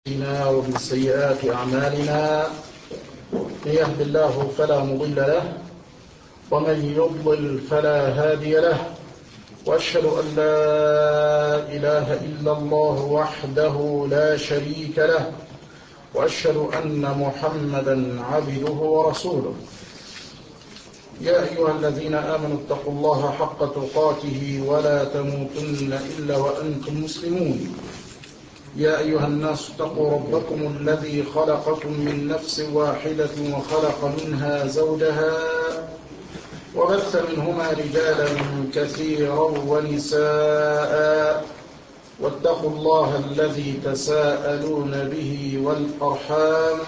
ومن سيئات أعمالنا من يهد الله فلا مضل له ومن يضلل فلا هادي له وأشهد أن لا إله إلا الله وحده لا شريك له وأشهد أن محمدا عبده ورسوله. يا أيها الذين آمنوا اتقوا الله حق تقاته ولا تموتن إلا وأنتم مسلمون. يا أيها الناس اتقوا ربكم الذي خلقكم من نفس واحدة وخلق منها زوجها وبث منهما رجالا كثيرا ونساء واتقوا الله الذي تساءلون به والأرحام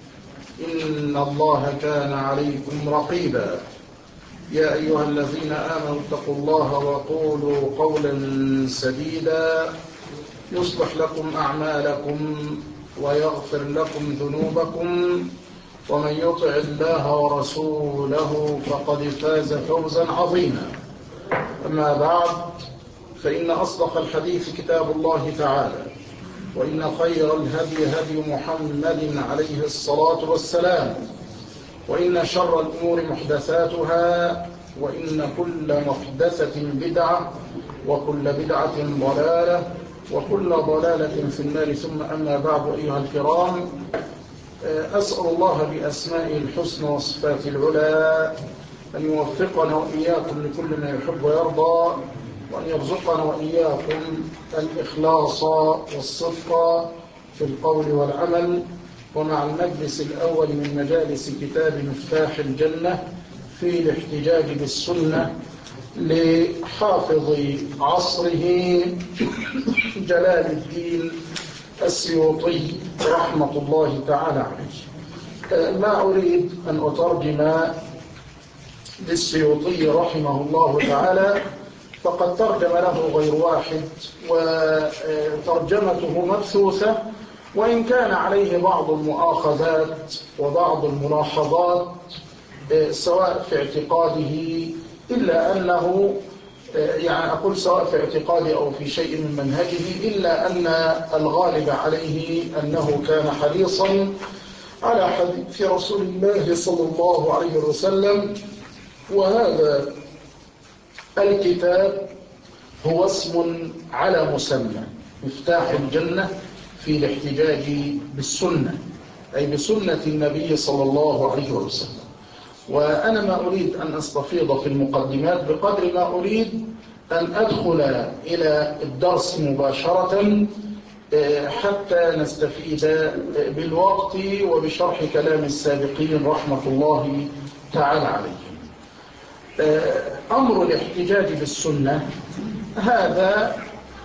إن الله كان عليكم رقيبا. يا أيها الذين آمنوا اتقوا الله وقولوا قولا سديدا يصلح لكم أعمالكم ويغفر لكم ذنوبكم ومن يطع الله ورسوله فقد فاز فوزا عظيما. أما بعد فإن أصدق الحديث كتاب الله تعالى وإن خير الهدي هدي محمد عليه الصلاة والسلام وإن شر الأمور محدثاتها وإن كل محدثة بدعة وكل بدعة ضلالة وكل ضلالة في النار. ثم أما بعد أيها الكرام، أسأل الله بأسمائه الحسنى وصفاته العلى أن يوفقنا وإياكم لكل ما يحب ويرضى وأن يرزقنا وإياكم الإخلاص والصدق في القول والعمل. ومع المجلس الأول من مجالس كتاب مفتاح الجنة في الاحتجاج بالسنة لحافظ عصره جلال الدين السيوطي رحمة الله تعالى عليه. ما أريد أن أترجم للسيوطي رحمه الله تعالى، فقد ترجم له غير واحد وترجمته مبثوثة، وإن كان عليه بعض المؤاخذات وبعض الملاحظات سواء في اعتقاده، إلا أنه يعني أقول سواء في اعتقاده أو في شيء من منهجه، إلا أن الغالب عليه أنه كان حريصا على حديث رسول الله صلى الله عليه وسلم. وهذا الكتاب هو اسم على مسمى، مفتاح الجنة في الاحتجاج بالسنة، أي بسنة النبي صلى الله عليه وسلم. وأنا ما أريد أن أستفيض في المقدمات بقدر ما أريد أن أدخل إلى الدرس مباشرة حتى نستفيد بالوقت وبشرح كلام السابقين رحمة الله تعالى عليهم. أمر الاحتجاج بالسنة هذا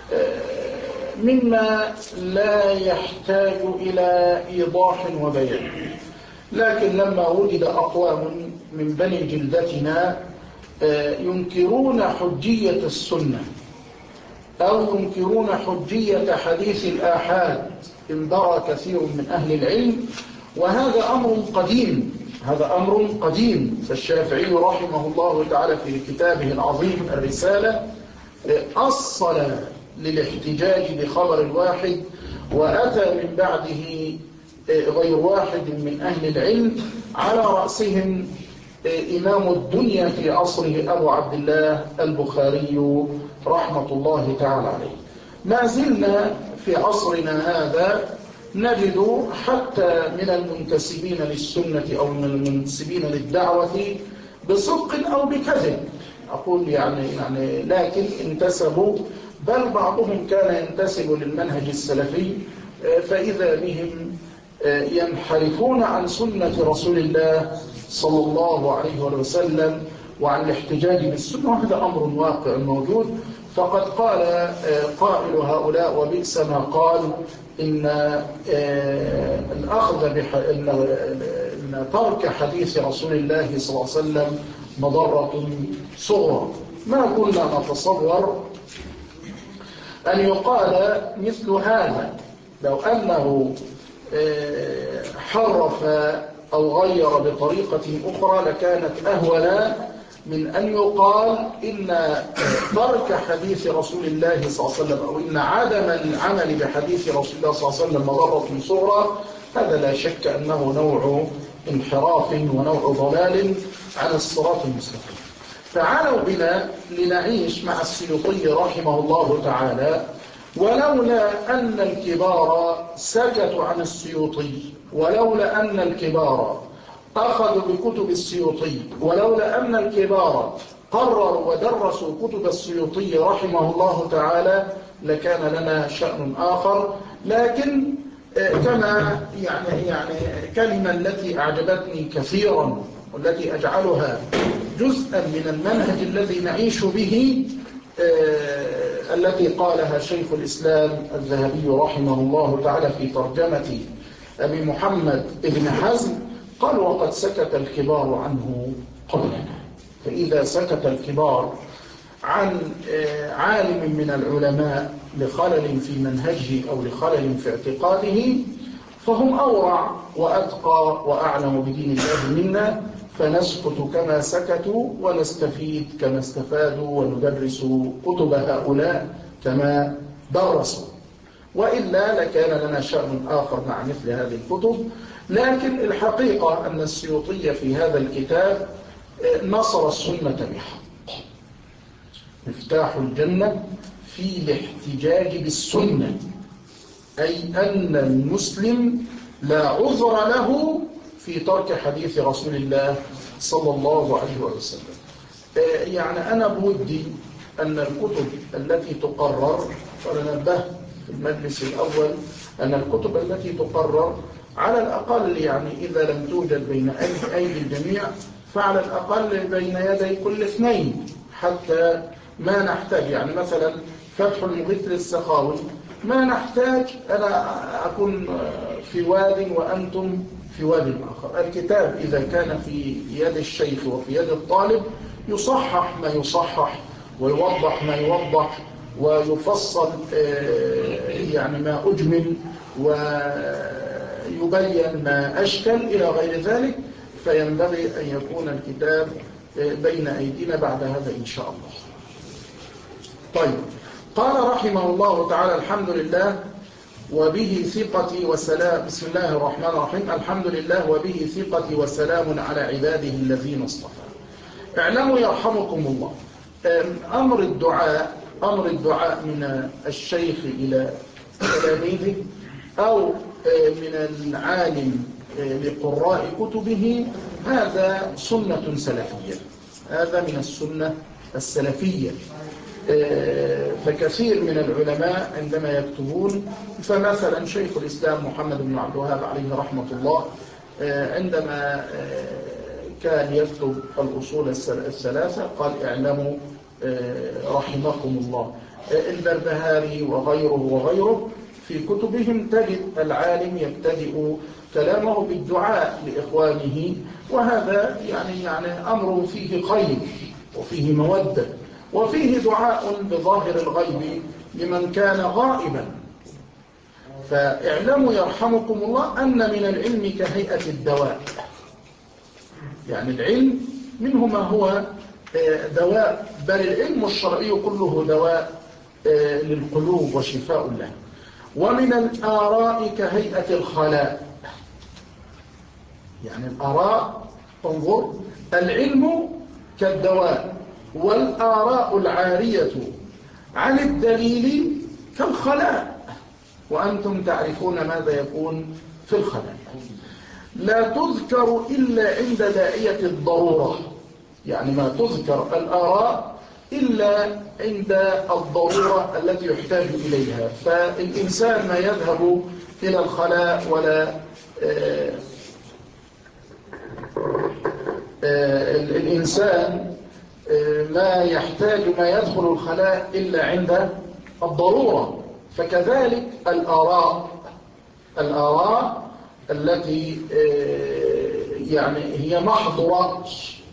مما لا يحتاج إلى إيضاح وبيان، لكن لما وجد أقوام من بني جلدتنا ينكرون حجية السنة أو ينكرون حجية حديث الآحاد انبرى كثير من أهل العلم، وهذا أمر قديم، هذا أمر قديم. فالشافعي رحمه الله تعالى في كتابه العظيم الرسالة أصل للاحتجاج بخبر الواحد، وأتى من بعده غير واحد من أهل العلم، على رأسهم إمام الدنيا في عصره أبو عبد الله البخاري رحمة الله تعالى عليه. ما زلنا في عصرنا هذا نجد حتى من المنتسبين للسنة أو من المنتسبين للدعوة بصدق أو بكذب، أقول يعني لكن انتسبوا، بل بعضهم كان ينتسب للمنهج السلفي، فإذا بهم ينحرفون عن سنة رسول الله صلى الله عليه وسلم وعن الاحتجاج بالسنة، وهذا أمر واقع موجود. فقد قال قائل هؤلاء وبئس ما قال إن الأخذ إن ترك حديث رسول الله صلى الله عليه وسلم مضرة صغرى. ما كنا نتصور أن يقال مثل هذا، لو أنه حرف أو غير بطريقة أخرى لكانت أهون من أن يقال إن ترك حديث رسول الله صلى الله عليه وسلم أو إن عدم العمل بحديث رسول الله صلى الله عليه وسلم مضرة صغرى، هذا لا شك أنه نوع انحراف ونوع ضلال عن الصراط المستقيم. تعالوا بنا لنعيش مع السيوطي رحمه الله تعالى، ولولا أن الكبار سكتوا عن السيوطي، ولولا أن الكبار أخذوا بكتب السيوطي، ولولا أن الكبار قرروا ودرسوا كتب السيوطي رحمه الله تعالى لكان لنا شأن آخر. لكن كما يعني كلمة التي أعجبتني كثيرا والتي أجعلها جزءا من المنهج الذي نعيش به، التي قالها شيخ الإسلام الذهبي رحمه الله تعالى في ترجمة أبي محمد ابن حزم، قال: وقد سكت الكبار عنه قبلنا. فإذا سكت الكبار عن عالم من العلماء لخلل في منهجه أو لخلل في اعتقاده، فهم أورع وأتقى وأعلم بدين الله منا، فنسكت كما سكتوا ونستفيد كما استفادوا وندرس كتب هؤلاء كما درسوا، وإلا لكان لنا شأن آخر مع مثل هذه الكتب. لكن الحقيقة أن السيوطي في هذا الكتاب نصر السنة بحق. مفتاح الجنة في الاحتجاج بالسنة، أي أن المسلم لا عذر له في ترك حديث رسول الله صلى الله عليه وسلم. يعني أنا بودي أن الكتب التي تقرر، وننبه في المجلس الأول أن الكتب التي تقرر على الأقل، يعني إذا لم توجد بين أيدي الجميع فعلى الأقل بين يدي كل اثنين، حتى ما نحتاج. يعني مثلا فتح المغيث للسخاوي، ما نحتاج أنا أكون في واد وأنتم في واد آخر. الكتاب إذا كان في يد الشيخ وفي يد الطالب يصحح ما يصحح ويوضح ما يوضح ويفصل يعني ما أجمل ويبين ما أشكل إلى غير ذلك، فينبغي أن يكون الكتاب بين أيدينا بعد هذا إن شاء الله. طيب، قال رحمه الله تعالى: الحمد لله وبه ثقتي وسلام. بسم الله الرحمن الرحيم. الحمد لله وبه ثقتي وسلام على عباده الذين اصطفى. اعلموا يرحمكم الله، أمر الدعاء من الشيخ إلى تلاميذه أو من العالم لقراء كتبه، هذا سنة سلفية، هذا من السنة السلفية. فكثير من العلماء عندما يكتبون، فمثلا شيخ الإسلام محمد بن عبد الوهاب عليه رحمة الله عندما كان يكتب الأصول الثلاثة قال: اعلموا رحمكم الله. البربهاري وغيره في كتبهم تجد العالم يبتدئ كلامه بالدعاء لإخوانه، وهذا يعني أمر فيه خير وفيه مودة وفيه دعاء بظاهر الغيب لمن كان غائبا. فاعلموا يرحمكم الله أن من العلم كهيئة الدواء، يعني العلم منه ما هو دواء، بل العلم الشرعي كله دواء للقلوب وشفاء له. ومن الآراء كهيئة الخلاء، يعني الآراء، انظر، العلم كالدواء، والآراء العارية عن الدليل كالخلاء، وأنتم تعرفون ماذا يكون في الخلاء. لا تذكر إلا عند داعية الضرورة، يعني ما تذكر الآراء إلا عند الضرورة التي يحتاج إليها. فالإنسان ما يذهب إلى الخلاء ولا الإنسان ما يحتاج ما يدخل الخلاء إلا عند الضرورة. فكذلك الآراء التي يعني هي محظورات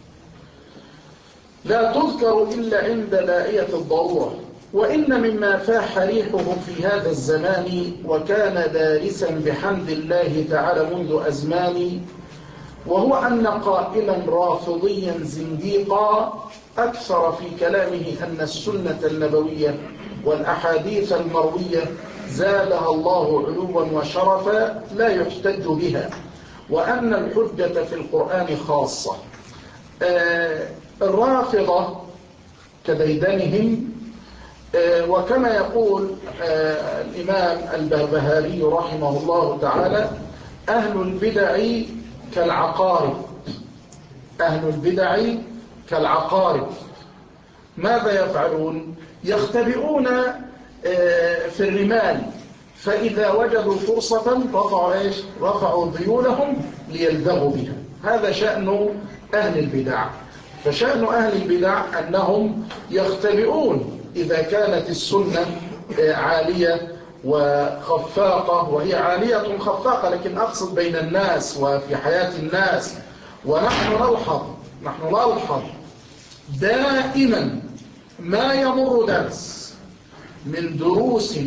لا تذكر إلا عند داعية الضرورة. وإن مما فاح ريحه في هذا الزمان وكان دارسا بحمد الله تعالى منذ أزمان وهو أن قائلا رافضيا زنديقا أكثر في كلامه أن السنة النبوية والأحاديث المروية زادها الله علوا وشرفا لا يحتج بها، وأن الحجة في القرآن خاصة. الرافضة كديدنهم، وكما يقول الإمام البربهاري رحمه الله تعالى: أهل البدع كالعقارب. أهل البدع كالعقارب. ماذا يفعلون؟ يختبئون في الرمال، فإذا وجدوا فرصة رفعوا ذيولهم ليلدغوا بها. هذا شأن أهل البدع. فشأن أهل البدع أنهم يختبئون إذا كانت السنة عالية وخفاقة، وهي عالية خفاقة، لكن أقصد بين الناس وفي حياة الناس. ونحن نلحظ دائما ما يمر درس من دروس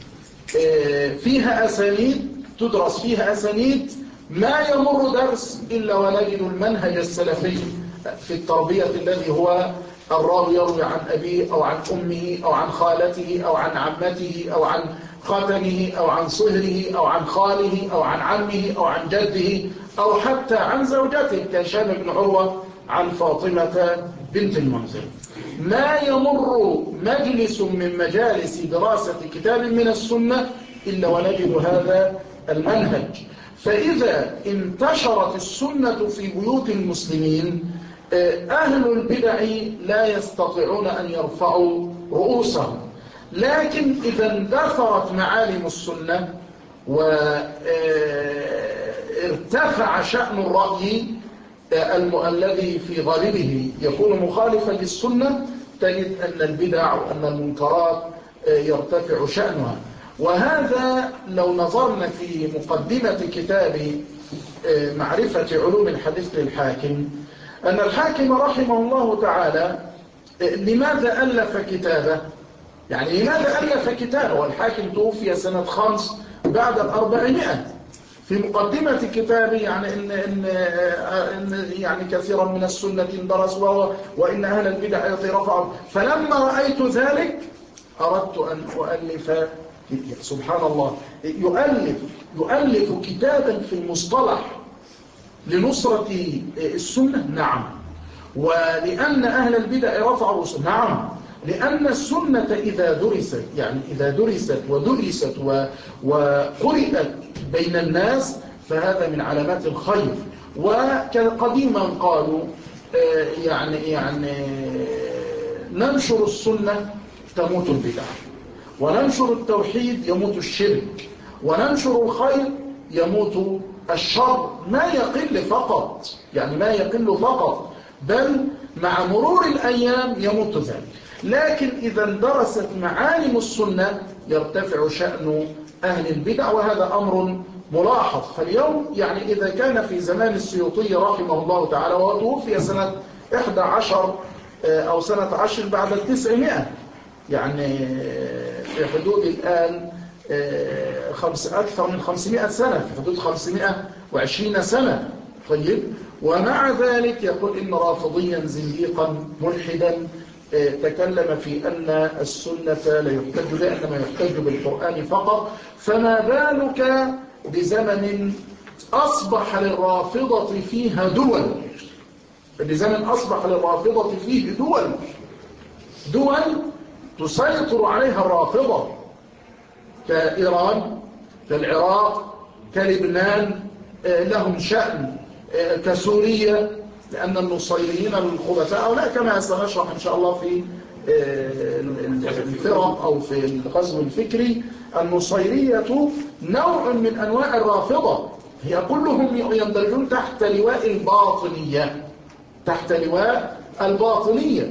فيها أسانيد، تدرس فيها أسانيد، ما يمر درس إلا ونجد المنهج السلفي في التربية الذي هو الراوي يروي عن أبيه أو عن أمه أو عن خالته أو عن عمته أو عن خاتنه أو عن صهره أو عن خاله أو عن عمه أو عن جده أو حتى عن زوجته كهشام بن عروة عن فاطمة بنت المنذر. ما يمر مجلس من مجالس دراسة كتاب من السنة إلا ونجد هذا المنهج. فإذا انتشرت السنة في بيوت المسلمين، أهل البدع لا يستطيعون أن يرفعوا رؤوسهم. لكن إذا اندثرت معالم السنة وارتفع شأن الرأي الذي في غالبه يكون مخالفا للسنة، تجد أن البدع وأن المنكرات يرتفع شأنها. وهذا لو نظرنا في مقدمة كتاب معرفة علوم الحديث للحاكم، أن الحاكم رحمه الله تعالى لماذا ألف كتابه؟ يعني لماذا ألف كتابه؟ والحاكم توفي سنة 5 بعد 400. في مقدمة كتابه يعني إن يعني كثيرا من السنة اندرس وإن أهل البدع رفعوا. فلما رأيت ذلك أردت أن أؤلف. سبحان الله، يؤلف كتابا في المصطلح لنصرة السنة. نعم. ولأن أهل البدع رفعوا السنة. نعم. لأن السنة إذا درست، يعني إذا درست ودرست وقرئت بين الناس، فهذا من علامات الخير. وقديما قالوا يعني ننشر السنة تموت البدع، وننشر التوحيد يموت الشرك، وننشر الخير يموت الشر. ما يقل فقط، يعني ما يقل فقط، بل مع مرور الأيام يموت ذلك. لكن إذا اندرست معالم السنة يرتفع شأن أهل البدع، وهذا أمر ملاحظ. فاليوم يعني إذا كان في زمان السيوطي رحمه الله تعالى، وهو توفي سنة 11 أو سنة 10 بعد 900، يعني في حدود الآن أكثر من 500 سنة، في حدود 520 سنة. طيب، ومع ذلك يقول إن رافضيا زنديقا ملحدا تكلم في أن السنة لا يحتج بها، إنما يحتج بالقرآن فقط. فما بالك بزمن أصبح للرافضة فيها دول، بزمن أصبح للرافضة فيه دول تسيطر عليها الرافضة، كإيران، كالعراق، كلبنان، لهم شأن، كسوريا، لأن النصيريين الخبثاء، أو لا كما سنشرح إن شاء الله في الفرق أو في الغزو الفكري، النصيرية نوع من أنواع الرافضة، هي كلهم يندرجون تحت لواء الباطنية، تحت لواء الباطنية.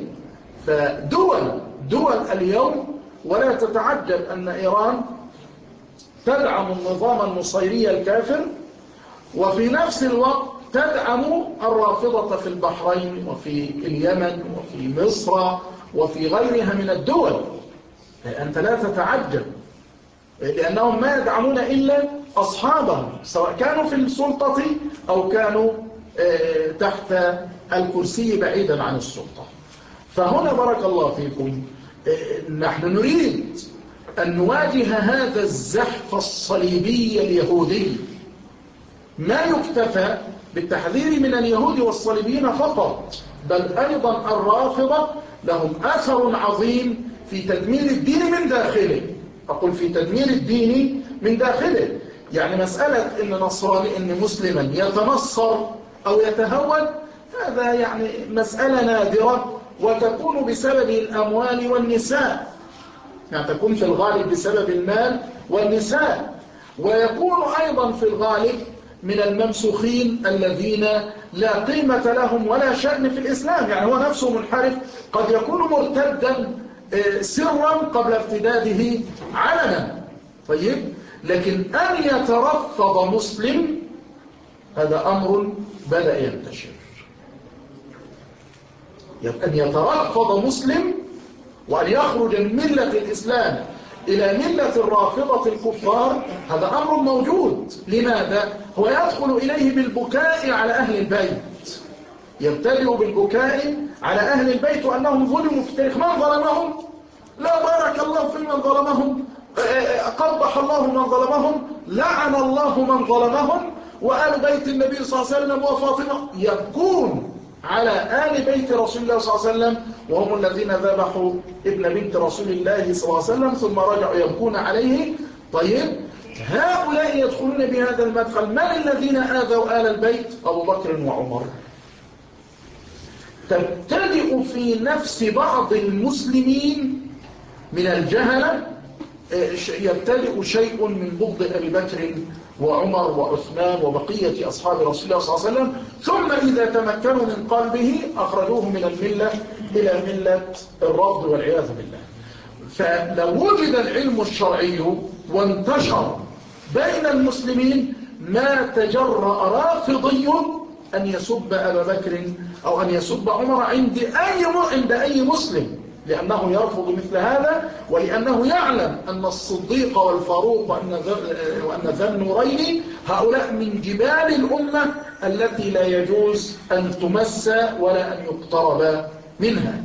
فدول اليوم، ولا تتعجب أن إيران تدعم النظام النصيري الكافر، وفي نفس الوقت تدعم الرافضة في البحرين وفي اليمن وفي مصر وفي غيرها من الدول. أنت لا تتعجب، لأنهم ما يدعمون إلا أصحابهم، سواء كانوا في السلطة أو كانوا تحت الكرسي بعيدا عن السلطة. فهنا بارك الله فيكم نحن نريد أن نواجه هذا الزحف الصليبي اليهودي. ما يكتفى بالتحذير من اليهود والصليبيين فقط، بل أيضا الرافضة لهم أثر عظيم في تدمير الدين من داخله. أقول في تدمير الدين من داخله، يعني مسألة إن نصراني إن مسلما يتنصر أو يتهود، هذا يعني مسألة نادرة، وتكون بسبب الأموال والنساء، يعني تكون في الغالب بسبب المال والنساء، ويكون أيضا في الغالب من الممسوخين الذين لا قيمة لهم ولا شأن في الإسلام، يعني هو نفسه منحرف، قد يكون مرتدا سرا قبل ارتداده علنا. طيب، لكن أن يترفض مسلم هذا أمر بدأ ينتشر. أن يترفض مسلم وأن يخرج من ملة الإسلام إلى ملة الرافضة الكفار هذا أمر موجود. لماذا؟ هو يدخل إليه بالبكاء على أهل البيت، يبتدئ بالبكاء على أهل البيت وأنهم ظلموا في التاريخ. من ظلمهم؟ لا بارك الله في من ظلمهم، قبح الله من ظلمهم، لعن الله من ظلمهم، وآل بيت النبي صلى الله عليه وسلم وفاطمة يبكون على آل بيت رسول الله صلى الله عليه وسلم، وهم الذين ذبحوا ابن بنت رسول الله صلى الله عليه وسلم ثم رجعوا يبكون عليه. طيب، هؤلاء يدخلون بهذا المدخل. من الذين آذوا آل البيت؟ أبو بكر وعمر. تبتدئ في نفس بعض المسلمين من الجهلة يبتدئ شيء من بغض أبي بكر وعمر وعثمان وبقية أصحاب رسول الله صلى الله عليه وسلم، ثم إذا تمكنوا من قلبه أخرجوه من الملة إلى ملة الرفض والعياذ بالله. فلو وجد العلم الشرعي وانتشر بين المسلمين ما تجرأ رافضي أن يسب أبا بكر أو أن يسب عمر عند أي مسلم، لأنه يرفض مثل هذا، ولأنه يعلم أن الصديق والفاروق وأن ذا النورين هؤلاء من جبال الأمة التي لا يجوز أن تمس ولا أن يقترب منها.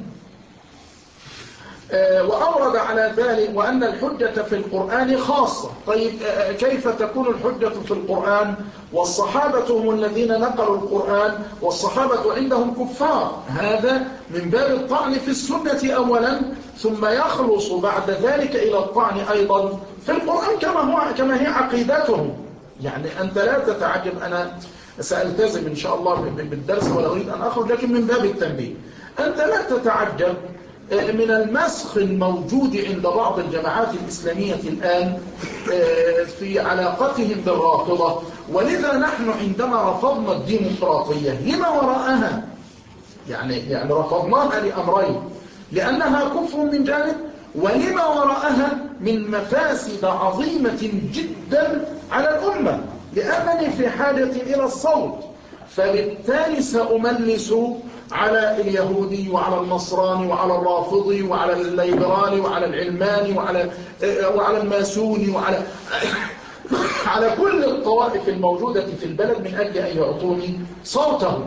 وأورد على ذلك وأن الحجة في القرآن خاصة. طيب، كيف تكون الحجة في القرآن والصحابة هم الذين نقلوا القرآن والصحابة عندهم كفار؟ هذا من باب الطعن في السنة أولا، ثم يخلص بعد ذلك إلى الطعن أيضا في القرآن كما هي عقيدتهم. يعني أنت لا تتعجب، أنا سألتزم إن شاء الله بالدرس ولا أريد أن أخرج، لكن من باب التنبيه أنت لا تتعجب من المسخ الموجود عند بعض الجماعات الإسلامية الآن في علاقتهم بالرافضة. ولذا نحن عندما رفضنا الديمقراطية لما وراءها، يعني رفضناها لأمرين: لأنها كفر من جانب، ولما وراءها من مفاسد عظيمة جدا على الأمة، لأنني في حاجة إلى الصوت. فبالتالي سأملس على اليهودي وعلى النصراني وعلى الرافضي وعلى الليبرالي وعلى العلماني وعلى الماسوني على كل الطوائف الموجودة في البلد من أجل أن يعطوني صوته.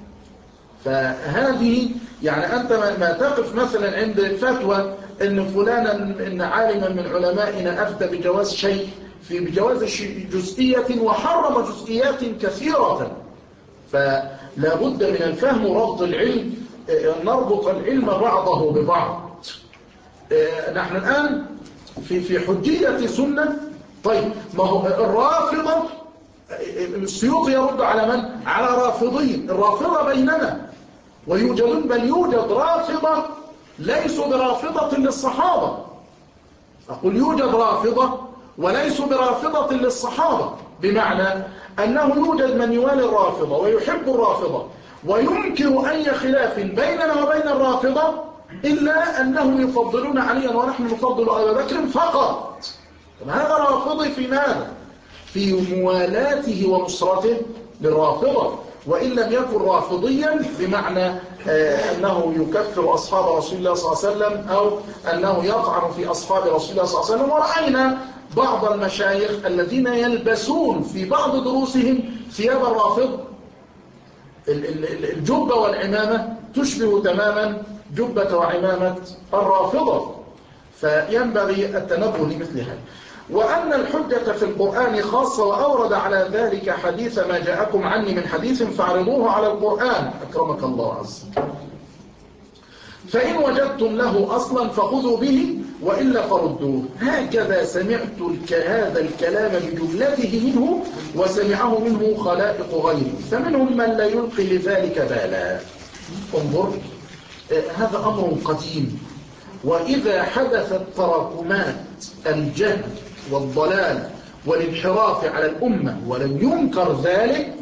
فهذه يعني أنت ما تقف مثلا عند فتوى إن فلانا إن عالما من علمائنا أفتى بجواز شيء بجواز جزئية وحرم جزئيات كثيرة، فلا بد من الفهم وربط العلم، نربط العلم بعضه ببعض. نحن الآن في حجية سنة. طيب، ما هو الرافضة السيوطي يرد على من؟ على رافضين. الرافضة بيننا ويوجدون، بل يوجد رافضة ليسوا برافضة للصحابة. أقول يوجد رافضة وليسوا برافضة للصحابة، بمعنى أنه يوجد من يوالي الرافضة ويحب الرافضة وينكر أي خلاف بيننا وبين الرافضة، إلا أنهم يفضلون عليا ونحن نفضل أبا بكر فقط. هذا رافضي في ماذا؟ في موالاته ونصرته للرافضة، وإن لم يكن رافضيا بمعنى أنه يكفر أصحاب رسول الله صلى الله عليه وسلم أو أنه يطعن في أصحاب رسول الله صلى الله عليه وسلم. ورأينا بعض المشايخ الذين يلبسون في بعض دروسهم ثياب الرافضة، الجبة والعمامة تشبه تماما جبة وعمامة الرافضة، فينبغي التنبه لمثل هذا. وأن الحجة في القرآن خاصة، وأورد على ذلك حديث ما جاءكم عني من حديث فاعرضوه على القرآن أكرمك الله عز وجل، فإن وجدتم له أصلا فخذوا به وإلا فردوه. هكذا سمعت هذا الكلام بجملته منه، وسمعه منه خلائق غيره، فمنهم من لا يلقي لذلك بالا. انظر، هذا أمر قديم، وإذا حدثت تراكمات الجهل والضلال والانحراف على الأمة ولم ينكر ذلك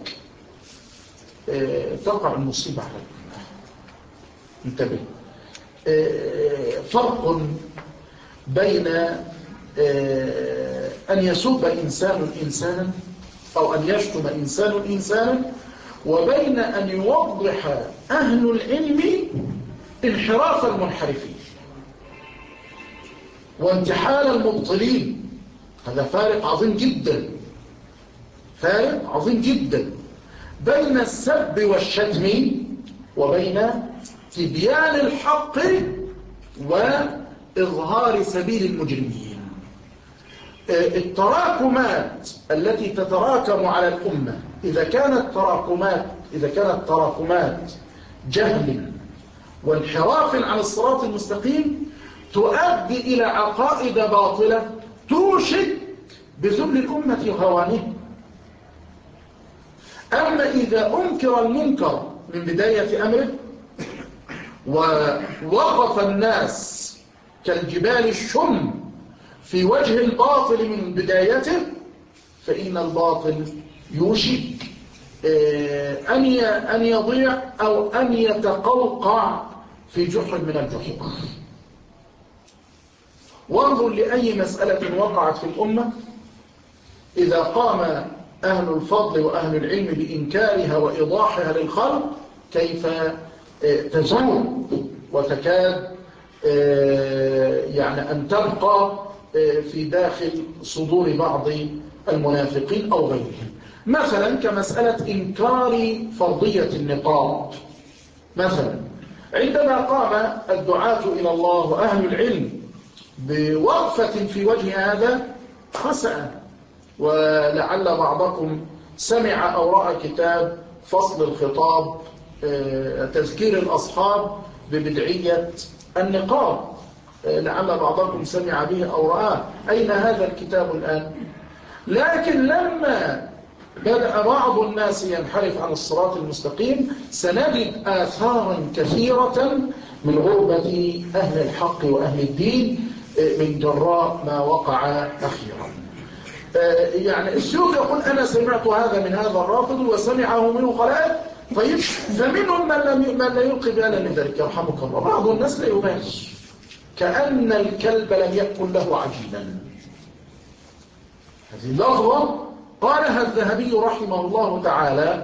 تقع المصيبة على الأمة. انتبه، فرق بين أن يسب إنسان إنسانا أو أن يشتم إنسان إنسانا، وبين أن يوضح أهل العلم انحراف المنحرفين وانتحال المبطلين. هذا فارق عظيم جدا، فارق عظيم جدا بين السب والشتم وبين تبيان الحق وإظهار سبيل المجرمين. التراكمات التي تتراكم على الأمة إذا كانت تراكمات جهل وانحراف عن الصراط المستقيم تؤدي إلى عقائد باطلة توشك بذل الأمة وهوانه. أما إذا أنكر المنكر من بداية أمره ووقف الناس كالجبال الشم في وجه الباطل من بدايته، فإن الباطل يوشك أن يضيع أو أن يتقوقع في جحر من الجحور. وانظر لأي مسألة وقعت في الأمة، إذا قام أهل الفضل وأهل العلم بإنكارها وإيضاحها للخلق كيف تزول وتكاد يعني أن تبقى في داخل صدور بعض المنافقين أو غيرهم. مثلا كمسألة إنكار فرضية النقاب. مثلا عندما قام الدعاة إلى الله وأهل العلم بوقفة في وجه هذا خسأ، ولعل بعضكم سمع أو رأى كتاب فصل الخطاب تذكير الأصحاب ببدعية النقاب، لعل بعضكم سمع به أو رآه. أين هذا الكتاب الآن؟ لكن لما بدأ بعض الناس ينحرف عن الصراط المستقيم سنجد آثارا كثيرة من غربة أهل الحق وأهل الدين من جراء ما وقع أخيرا. يعني السيوطي يقول أنا سمعت هذا من هذا الرافض وسمعه منه خلائق. طيب، فمنهم من لا يلقي بالا لذلك يرحمك الله. بعض الناس لا يبالي، كأن الكلب لم يأكل له عجينا. هذه اللفظة قالها الذهبي رحمه الله تعالى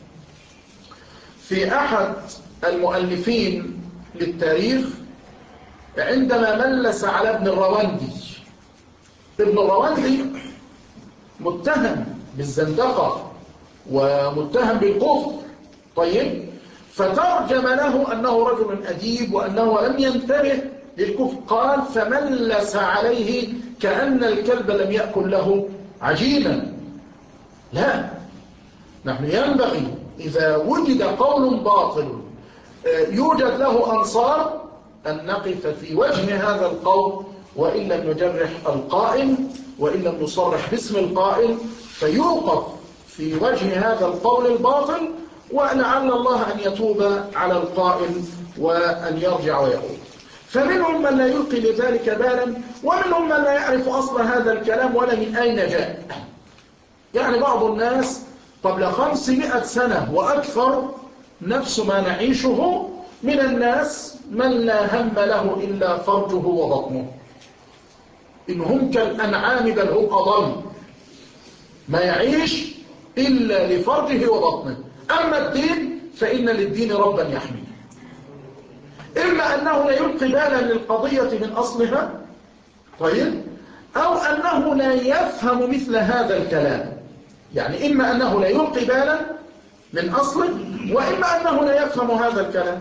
في أحد المؤلفين للتاريخ عندما ملس على ابن الرواندي. ابن الرواندي متهم بالزندقة ومتهم بالكفر. طيب، فترجم له أنه رجل أديب وأنه لم ينتبه للكفر. قال فملس عليه كأن الكلب لم يأكل له عجينا. لا، نحن ينبغي إذا وجد قول باطل يوجد له أنصار أن نقف في وجه هذا القول، وإن لم نجرح القائل وإن لم نصرح باسم القائل، فيوقف في وجه هذا القول الباطل، ولعل الله أن يتوب على القائل وأن يرجع ويقول. فمنهم من لا يلقي لذلك بالا، ومنهم من لا يعرف أصل هذا الكلام ولا من أين جاء. يعني بعض الناس قبل 500 سنة وأكثر نفس ما نعيشه من الناس من لا هم له إلا فرجه وبطنه، إن هم كالأنعام بل هم أضل، ما يعيش إلا لفرجه وبطنه. أما الدين فإن للدين ربا يحميه. إما أنه لا يلقي بالا للقضية من أصلها، طيب، أو أنه لا يفهم مثل هذا الكلام. يعني إما أنه لا يلقي بالا من أصله، وإما أنه لا يفهم هذا الكلام.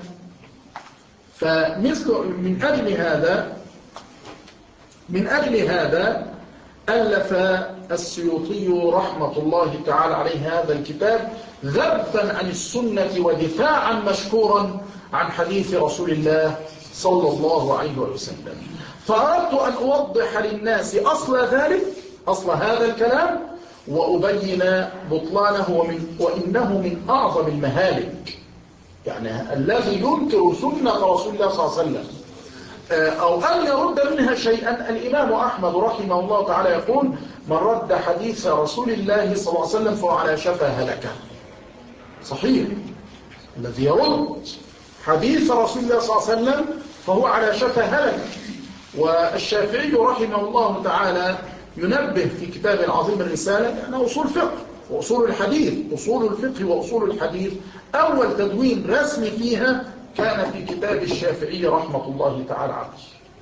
فمثل من أجل هذا ألف السيوطي رحمة الله تعالى عليه هذا الكتاب ذبا عن السنة ودفاعا مشكورا عن حديث رسول الله صلى الله عليه وسلم. فأردت أن أوضح للناس أصل هذا الكلام، وأبين بطلانه وإنه من أعظم المهالك. يعني الذي ينكر سنة رسول الله صلى الله عليه وسلم أو أن يرد منها شيئا، الإمام أحمد رحمه الله تعالى يقول: من رد حديث رسول الله صلى الله عليه وسلم فهو على شفا هلكة. صحيح، الذي يرد حديث رسول الله صلى الله عليه وسلم فهو على شفا هلكة. والشافعي رحمه الله تعالى ينبه في كتاب العظيم الرسالة أن أصول فقه وأصول الحديث، أصول الفقه وأصول الحديث أول تدوين رسمي فيها كان في كتاب الشافعي رحمة الله تعالى عليه.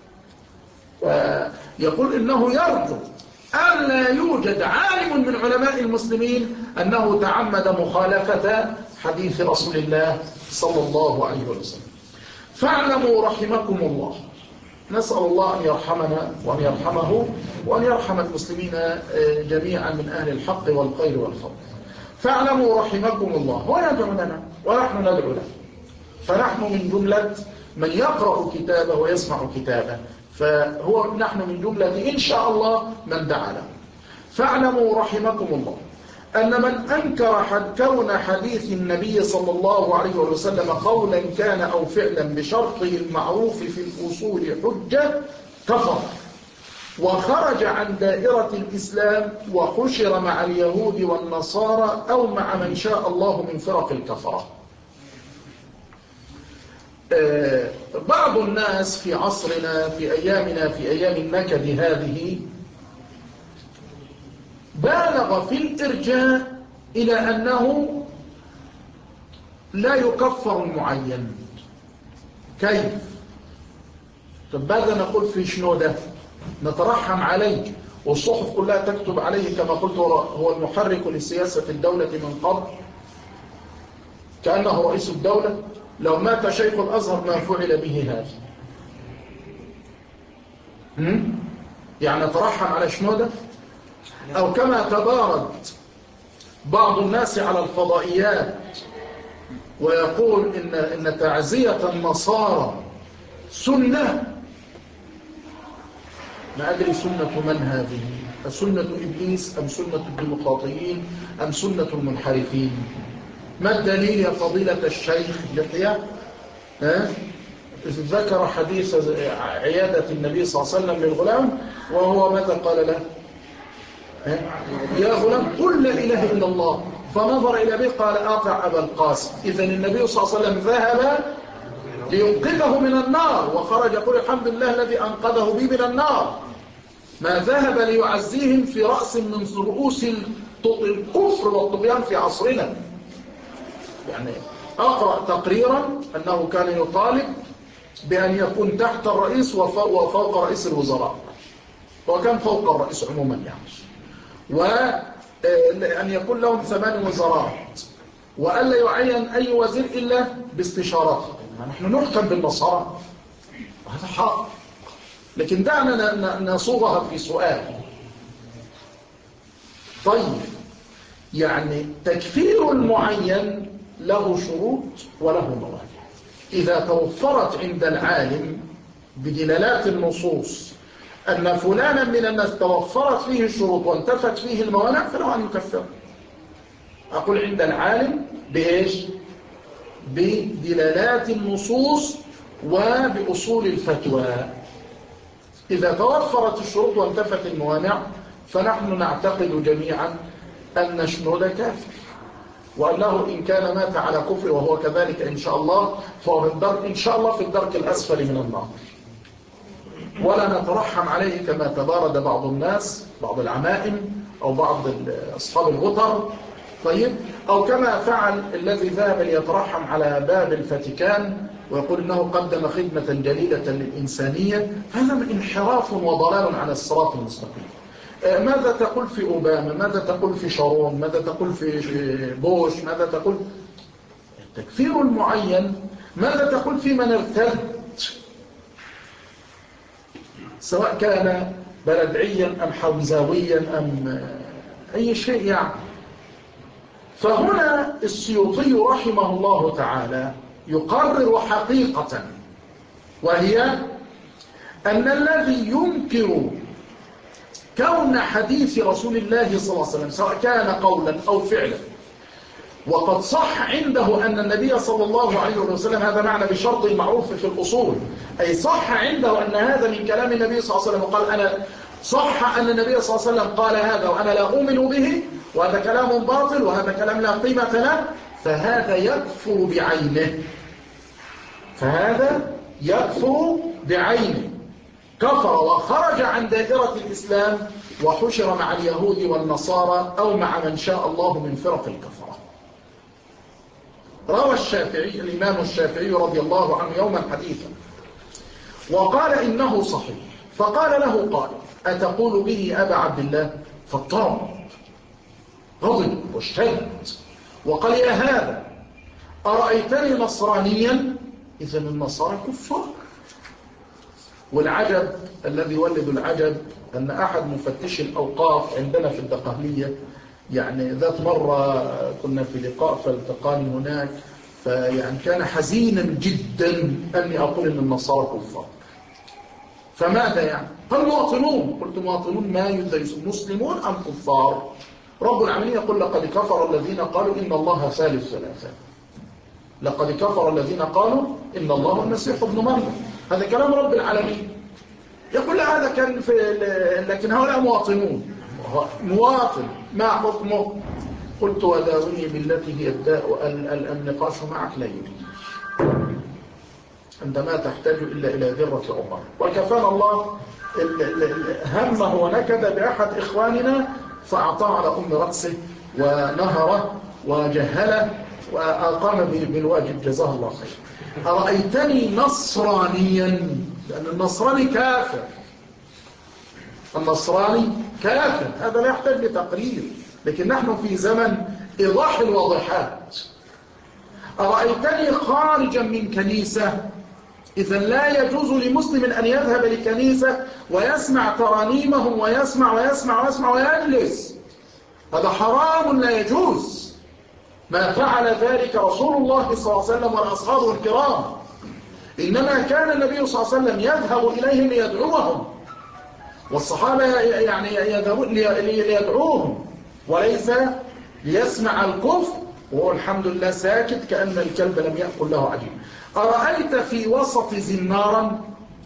فيقول إنه يرجو أن لا يوجد عالم من علماء المسلمين أنه تعمد مخالفة حديث رسول الله صلى الله عليه وسلم. فاعلموا رحمكم الله، نسأل الله أن يرحمنا وأن يرحمه وأن يرحم المسلمين جميعا من أهل الحق والخير والفضل. فاعلموا رحمكم الله، هو يدعو لنا ونحن ندعو له، فنحن من جملة من يقرأ كتابه ويسمع كتابه، نحن من جملة إن شاء الله من دعا له. فاعلموا رحمكم الله أن من أنكر كون حديث النبي صلى الله عليه وسلم قولا كان أو فعلا بشرطه المعروف في الأصول حجة كفر وخرج عن دائرة الإسلام وحشر مع اليهود والنصارى أو مع من شاء الله من فرق الكفرة. بعض الناس في عصرنا في أيامنا في أيام النكد هذه بالغ في الإرجاء إلى أنه لا يكفر المعين. كيف؟ طب ماذا نقول في شنودة؟ نترحم عليه والصحف كلها تكتب عليه كما قلت هو المحرك لسياسة الدولة من قبل كأنه رئيس الدولة. لو مات شيخ الأزهر ما فعل به هذا. يعني نترحم على شنودة؟ أو كما تبارد بعض الناس على الفضائيات ويقول إن تعزية النصارى سنة. ما أدري سنة من هذه؟ سنة إبليس أم سنة الديمقراطيين أم سنة المنحرفين؟ ما الدليل يا فضيلة الشيخ يحيى؟ ذكر حديث عيادة النبي صلى الله عليه وسلم للغلام وهو ماذا قال له؟ يا غلام قل لا إله إلا الله، فنظر إلى به قال أطع أبا القاسم. إذن النبي صلى الله عليه وسلم ذهب لينقذه من النار وخرج يقول الحمد لله الذي أنقذه بي من النار. ما ذهب ليعزيهم في رأس من رؤوس الكفر والطغيان في عصرنا. يعني أقرأ تقريرا أنه كان يطالب بأن يكون تحت الرئيس وفوق رئيس الوزراء، وكان فوق الرئيس عموما يعني، وأن يكون لهم 8 وزارات، وألا يعين أي وزير إلا باستشارته. نحن نحكم بالنصارى هذا حق، لكن دعنا نصوغها في سؤال. طيب يعني تكفير المعين له شروط وله موانع. إذا توفرت عند العالم بدلالات النصوص أن فلانا من الناس توفرت فيه الشروط وانتفت فيه الموانع فله أن يكفر. أقول عند العالم بإيش؟ بدلالات النصوص وبأصول الفتوى. إذا توفرت الشروط وانتفت الموانع فنحن نعتقد جميعا أن شنودة كافر، وأنه إن كان مات على كفر وهو كذلك إن شاء الله فهو إن شاء الله في الدرك الأسفل من النار. ولا نترحم عليه كما تبارد بعض الناس، بعض العمائم أو بعض أصحاب الغطر. طيب، أو كما فعل الذي ذهب ليترحم على باب الفاتيكان ويقول إنه قدم خدمة جليلة للإنسانية. هذا من انحراف وضلال عن الصراط المستقيم. ماذا تقول في أوباما، ماذا تقول في شارون، ماذا تقول في بوش، ماذا تقول تكفير المعين، ماذا تقول في من ارتد سواء كان بلدعيا أم حوزاويا أم أي شيء يعني. فهنا السيوطي رحمه الله تعالى يقرر حقيقة، وهي أن الذي ينكر كون حديث رسول الله صلى الله عليه وسلم سواء كان قولا أو فعلا وقد صح عنده أن النبي صلى الله عليه وسلم، هذا معنى بشرط المعروف في الأصول، أي صح عنده أن هذا من كلام النبي صلى الله عليه وسلم، وقال أنا صح أن النبي صلى الله عليه وسلم قال هذا وأنا لا أؤمن به وهذا كلام باطل وهذا كلام لا قيمة له، فهذا يكفر بعينه، فهذا يكفر بعينه، كفر وخرج عن دائرة الإسلام وحشر مع اليهود والنصارى أو مع من شاء الله من فرق الكفرة. روى الشافعي الإمام الشافعي رضي الله عنه يوما حديثا وقال إنه صحيح، فقال له قائل أتقول به أبا عبد الله؟ فاضطرب غضب واشتد وقال يا هذا أرأيتني نصرانيا؟ إذا النصارى كفار. والعجب الذي يولد العجب أن أحد مفتشي الأوقاف عندنا في الدقهلية، يعني ذات مرة كنا في لقاء فالتقاني هناك، فيعني كان حزينا جدا أني أقول إن النصارى كفار. فماذا يعني؟ قال مواطنون. قلت مواطنون ما يدرس مسلمون أم كفار؟ رب العالمين يقول لقد كفر الذين قالوا إن الله ثالث ثلاثة. لقد كفر الذين قالوا إن الله المسيح ابن مريم. هذا كلام رب العالمين. يقول هذا كان في لكن هؤلاء مواطنون. مواطن ما حكمه؟ قلت وداوني بالتي هي الداء النقاش معك لا يريد، عندما تحتاج إلا إلى ذرة عمر. وكفانا الله همه ونكد بأحد إخواننا فأعطاه على أم رأسه ونهره وجهله وأقام بالواجب جزاه الله خير. أرأيتني نصرانيا؟ لأن النصراني كافر، النصراني كافر، هذا لا يحتاج لتقرير، لكن نحن في زمن إيضاح الواضحات. أرأيتني خارجا من كنيسة؟ إذا لا يجوز لمسلم أن يذهب لكنيسة ويسمع ترانيمهم ويسمع ويسمع ويسمع ويجلس، هذا حرام لا يجوز. ما فعل ذلك رسول الله صلى الله عليه وسلم والأصحاب الكرام، إنما كان النبي صلى الله عليه وسلم يذهب إليهم ليدعوهم، والصحابة يعني يذهبون ليدعوهم وليس ليسمع الكفر وهو الحمد لله ساكت كأن الكلب لم يأكل له عجين. أرأيت في وسط زنارا؟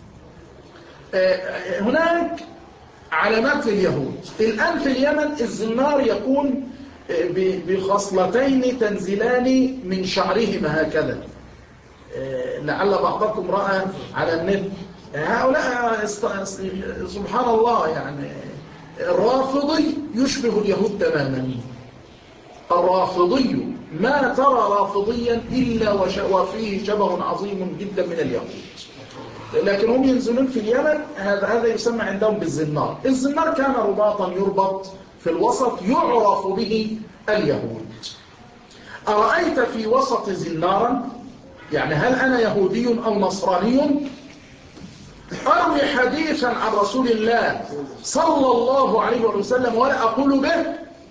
هناك علامات لليهود الآن في اليمن. الزنار يكون بخصلتين تنزلان من شعرهما هكذا، لعل بعضكم رأى على النت. هؤلاء سبحان الله يعني الرافضي يشبه اليهود تماما. الرافضي ما ترى رافضيا إلا وفيه شبه عظيم جدا من اليهود، لكن هم ينزلون في اليمن. هذا يسمى عندهم بالزنار. الزنار كان رباطا يربط في الوسط يعرف به اليهود. أرأيت في وسط زنارا؟ يعني هل أنا يهودي أو نصراني؟ أروي حديثا عن رسول الله صلى الله عليه وسلم ولا أقول به؟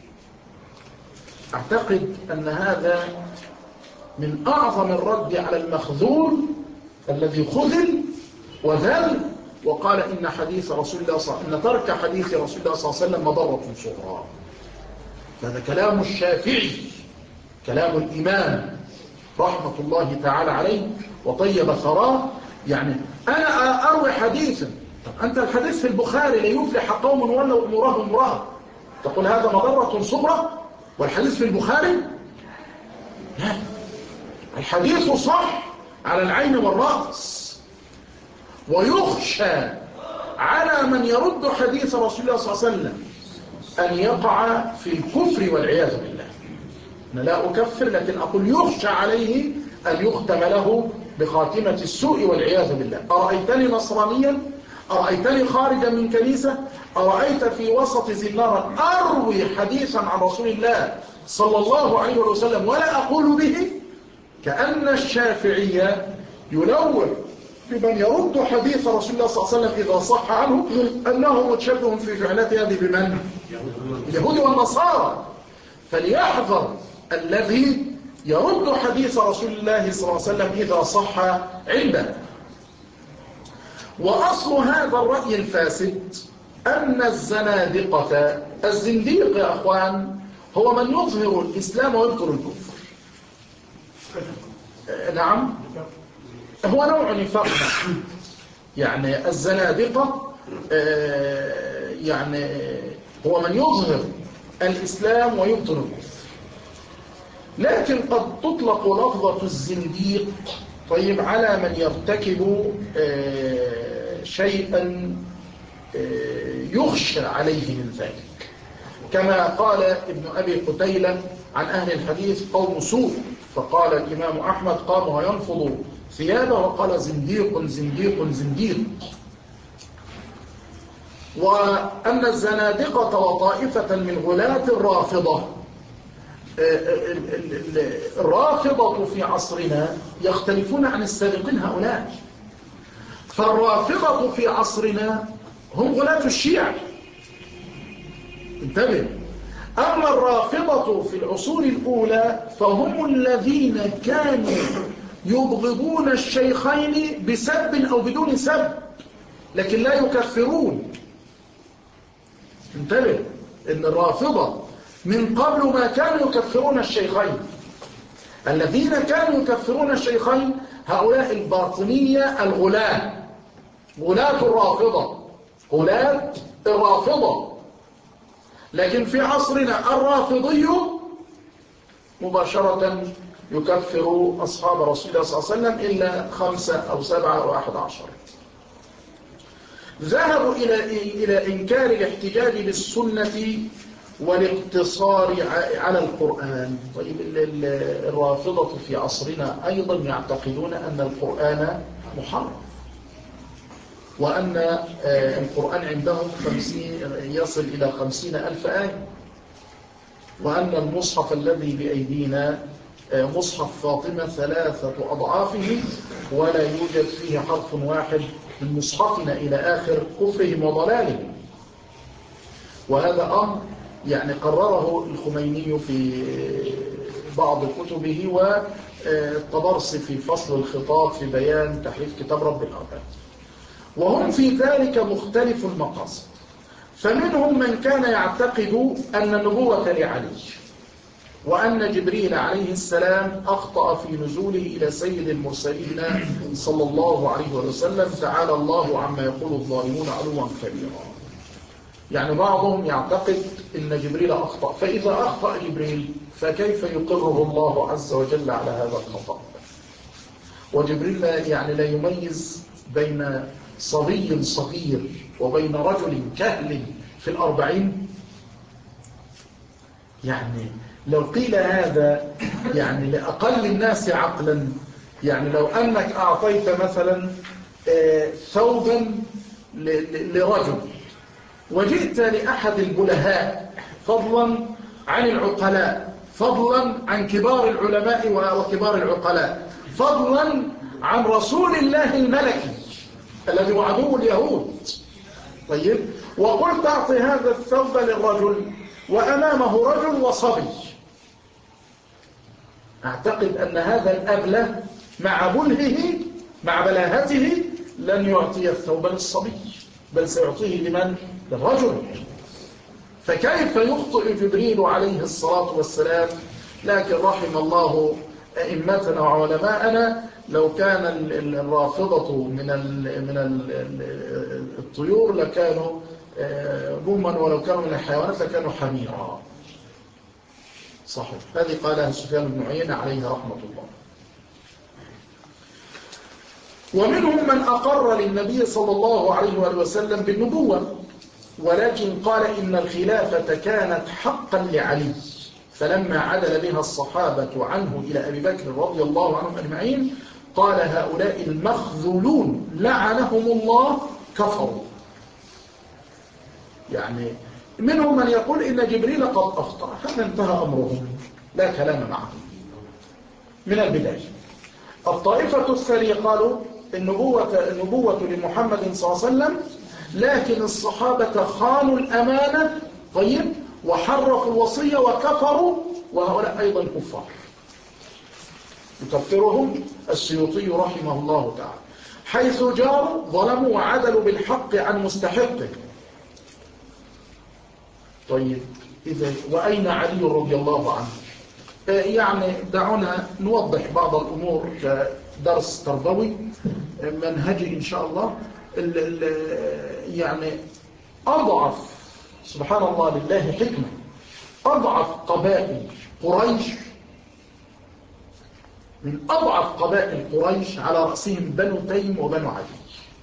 أعتقد أن هذا من أعظم الرد على المخذول الذي خذل وذل وقال إن حديث رسول الله إن ترك حديث رسول الله صلى الله عليه وسلم مضرة صغرى. هذا كلام الشافعي، كلام الإمام رحمة الله تعالى عليه وطيب ثراه. يعني أنا أروي حديثا، طب أنت الحديث في البخاري لا يفلح قوم ولوا أمورهم امرأة، تقول هذا مضرة صغرى والحديث في البخاري؟ لا، الحديث صح على العين والرأس، ويخشى على من يرد حديث رسول الله صلى الله عليه وسلم أن يقع في الكفر والعياذ بالله. أنا لا أكفر، لكن أقول يخشى عليه أن يختم له بخاتمة السوء والعياذ بالله. أرأيتني نصرانيا؟ أرأيتني خارجا من كنيسة، أرأيت في وسط زنارا أروي حديثا عن رسول الله صلى الله عليه وسلم ولا أقول به. كأن الشافعية يلوم بمن يرد حديث رسول الله صلى الله عليه وسلم إذا صح عنه أنه متشبه في فعلته هذه بمن؟ اليهود والنصارى. فليحذر الذي يرد حديث رسول الله صلى الله عليه وسلم إذا صح عنده. وأصل هذا الرأي الفاسد أن الزنادقة، الزنديق يا أخوان هو من يظهر الإسلام ويبطل الكفر. نعم، هو نوع نفاق. يعني الزنادقة يعني هو من يظهر الإسلام ويبطل الكفر. لكن قد تطلق لفظة الزنديق طيب على من يرتكب شيئا يخشى عليه من ذلك، كما قال ابن أبي قتيلة عن أهل الحديث قوم سوء، فقال الإمام أحمد قام وينفض ثيابه وقال زنديق زنديق زنديق. وأن الزنادقة وطائفة من غلاة الرافضة، الرافضة في عصرنا يختلفون عن السابقين هؤلاء. فالرافضة في عصرنا هم غلاة الشيعة، انتبه. أما الرافضة في العصور الأولى فهم الذين كانوا يبغضون الشيخين بسب أو بدون سب، لكن لا يكفرون. انتبه إن الرافضة من قبل ما كانوا يكفرون الشيخين. الذين كانوا يكفرون الشيخين هؤلاء الباطنية الغلاة، غلاة الرافضة، غلاة الرافضة. لكن في عصرنا الرافضي مباشرة يكفر أصحاب رسول الله صلى الله عليه وسلم إلا 5 أو 7 أو 11. ذهبوا إلى إنكار الاحتجاج بالسنة والاقتصار على القرآن. طيب الرافضة في عصرنا أيضا يعتقدون أن القرآن محرف، وأن القرآن عندهم يصل إلى 50,000 آية، وأن المصحف الذي بأيدينا مصحف فاطمة 3 أضعافه ولا يوجد فيه حرف واحد من مصحفنا إلى آخر كفرهم وضلالهم. وهذا أمر يعني قرره الخميني في بعض كتبه، والطبرسي في فصل الخطاب في بيان تحريف كتاب رب الأرباب. وهم في ذلك مختلف المقاصد. فمنهم من كان يعتقد أن النبوة لعلي، وأن جبريل عليه السلام أخطأ في نزوله إلى سيد المرسلين صلى الله عليه وسلم، تعالى الله عما يقول الظالمون علوا كبيرا. يعني بعضهم يعتقد أن جبريل أخطأ، فإذا أخطأ جبريل فكيف يقره الله عز وجل على هذا الخطأ؟ وجبريل يعني لا يميز بين صبي صغير وبين رجل كهل في 40. يعني لو قيل هذا يعني لأقل الناس عقلا، يعني لو أنك أعطيت مثلا ثوبا لرجل وجئت لأحد البلهاء فضلا عن العقلاء، فضلا عن كبار العلماء وكبار العقلاء، فضلا عن رسول الله الملكي الذي هو عدو اليهود، طيب، وقلت أعطي هذا الثوب للرجل وأمامه رجل وصبي، أعتقد أن هذا الأبله مع بلهه مع بلاهته لن يعطي الثوب للصبي، بل سيعطيه لمن؟ للرجل. فكيف يخطئ جبريل عليه الصلاة والسلام؟ لكن رحم الله أئمتنا وعلماءنا، لو كان الرافضة من الطيور لكانوا بما، ولو كانوا من الحيوانات لكانوا حميرا. صحيح، هذه قالها سفيان بن عيينة عليه رحمة الله. ومنهم من أقر للنبي صلى الله عليه وآله وسلم بالنبوة، ولكن قال إن الخلافة كانت حقا لعلي، فلما عدل بها الصحابة عنه إلى أبي بكر رضي الله عنهم أجمعين قال هؤلاء المخذولون لعنهم الله كفروا. يعني منهم من يقول إن جبريل قد أخطأ، هذا انتهى أمرهم، لا كلام معه من البداية. الطائفة الثانية قالوا النبوة لمحمد صلى الله عليه وسلم، لكن الصحابة خانوا الأمانة، طيب، وحرفوا الوصية وكفروا، وهؤلاء أيضا كفار. يكفرهم السيوطي رحمه الله تعالى، حيث جاروا ظلموا وعدلوا بالحق عن مستحقه. طيب، إذا وأين علي رضي الله عنه؟ يعني دعونا نوضح بعض الأمور كدرس تربوي منهجي إن شاء الله. يعني أضعف، سبحان الله لله حكمة، أضعف قبائل قريش، من أضعف قبائل قريش على رأسهم بنو تيم وبنو عدي،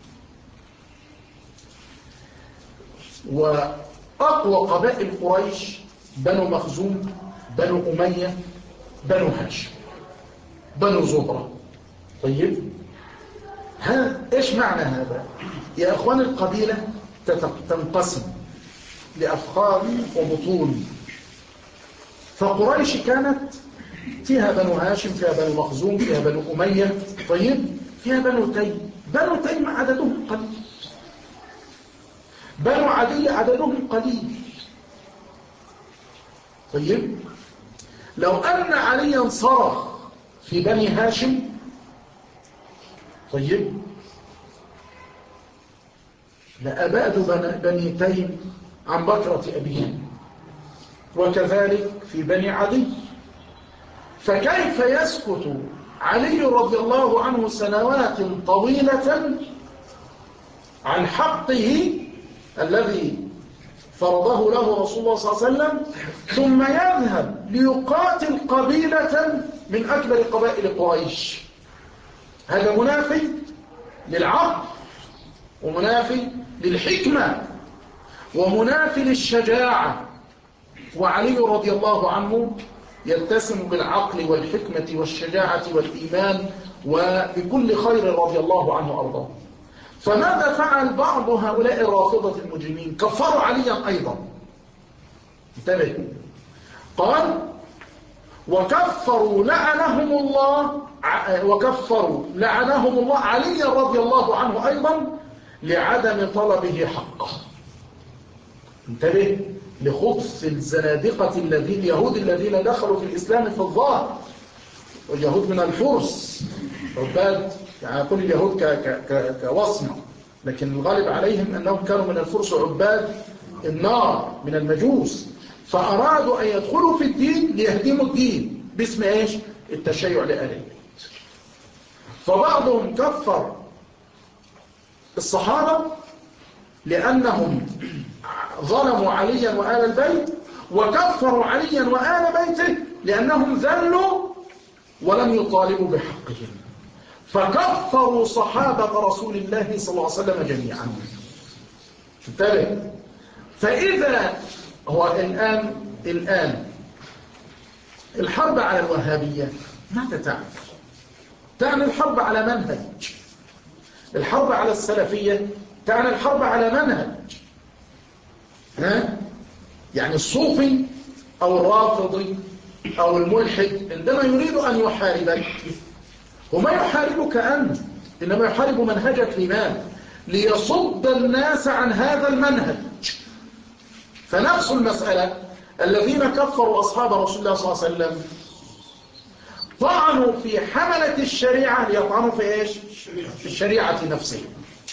وأقوى قبائل قريش بنو مخزوم، بنو أمية، بنو هاشم، بنو زهرة. طيب، إيش معنى هذا؟ يا أخوان، القبيلة تنقسم لأفخاذ وبطون. فقريش كانت فيها بنو هاشم، فيها بنو مخزوم، فيها بنو أمية، طيب، فيها بنو تيم. بنو تيم عددهم قليل، بنو عدي عددهم قليل. طيب، لو أن عليا صرخ في بني هاشم، طيب، لأبادوا بني تيم عن بكرة أبيهم، وكذلك في بني عدي. فكيف يسكت علي رضي الله عنه سنوات طويلة عن حقه الذي فرضه له رسول الله صلى الله عليه وسلم، ثم يذهب ليقاتل قبيلة من أكبر قبائل قريش؟ هذا منافي للعقل، ومنافي للحكمة، ومنافي للشجاعة. وعلي رضي الله عنه يتسم بالعقل والحكمة والشجاعة والإيمان وبكل خير رضي الله عنه وأرضاه. فماذا فعل بعض هؤلاء الرافضة المجرمين؟ كفروا عليا أيضا. انتبه، قال: وكفروا لعنهم الله علي رضي الله عنه أيضا لعدم طلبه حقه. انتبه لخبث الزنادقة اليهود الذين دخلوا في الإسلام في الظاهر، واليهود من الفرس عباد، يعني كل اليهود كوصمة، لكن الغالب عليهم أنهم كانوا من الفرس عباد النار من المجوس، فأرادوا أن يدخلوا في الدين ليهدموا الدين باسم إيش؟ التشيع لآل البيت. فبعضهم كفر الصحابة لأنهم ظلموا عليا وآل البيت، وكفروا عليا وآل بيته لأنهم ذلوا ولم يطالبوا بحقهم، فكفروا صحابة رسول الله صلى الله عليه وسلم جميعا. انتبه. فإذا هو الآن الحرب على الوهابية ماذا تعني؟ تعني الحرب على منهج. الحرب على السلفية تعني الحرب على منهج. يعني الصوفي أو الرافضي أو الملحد عندما يريد أن يحاربك، وما يحاربك أنت، إنما يحارب منهجك. لماذا؟ ليصد الناس عن هذا المنهج. فنفس المسألة، الذين كفروا أصحاب رسول الله صلى الله عليه وسلم طعنوا في حملة الشريعة ليطعنوا في إيش؟ في الشريعة نفسها.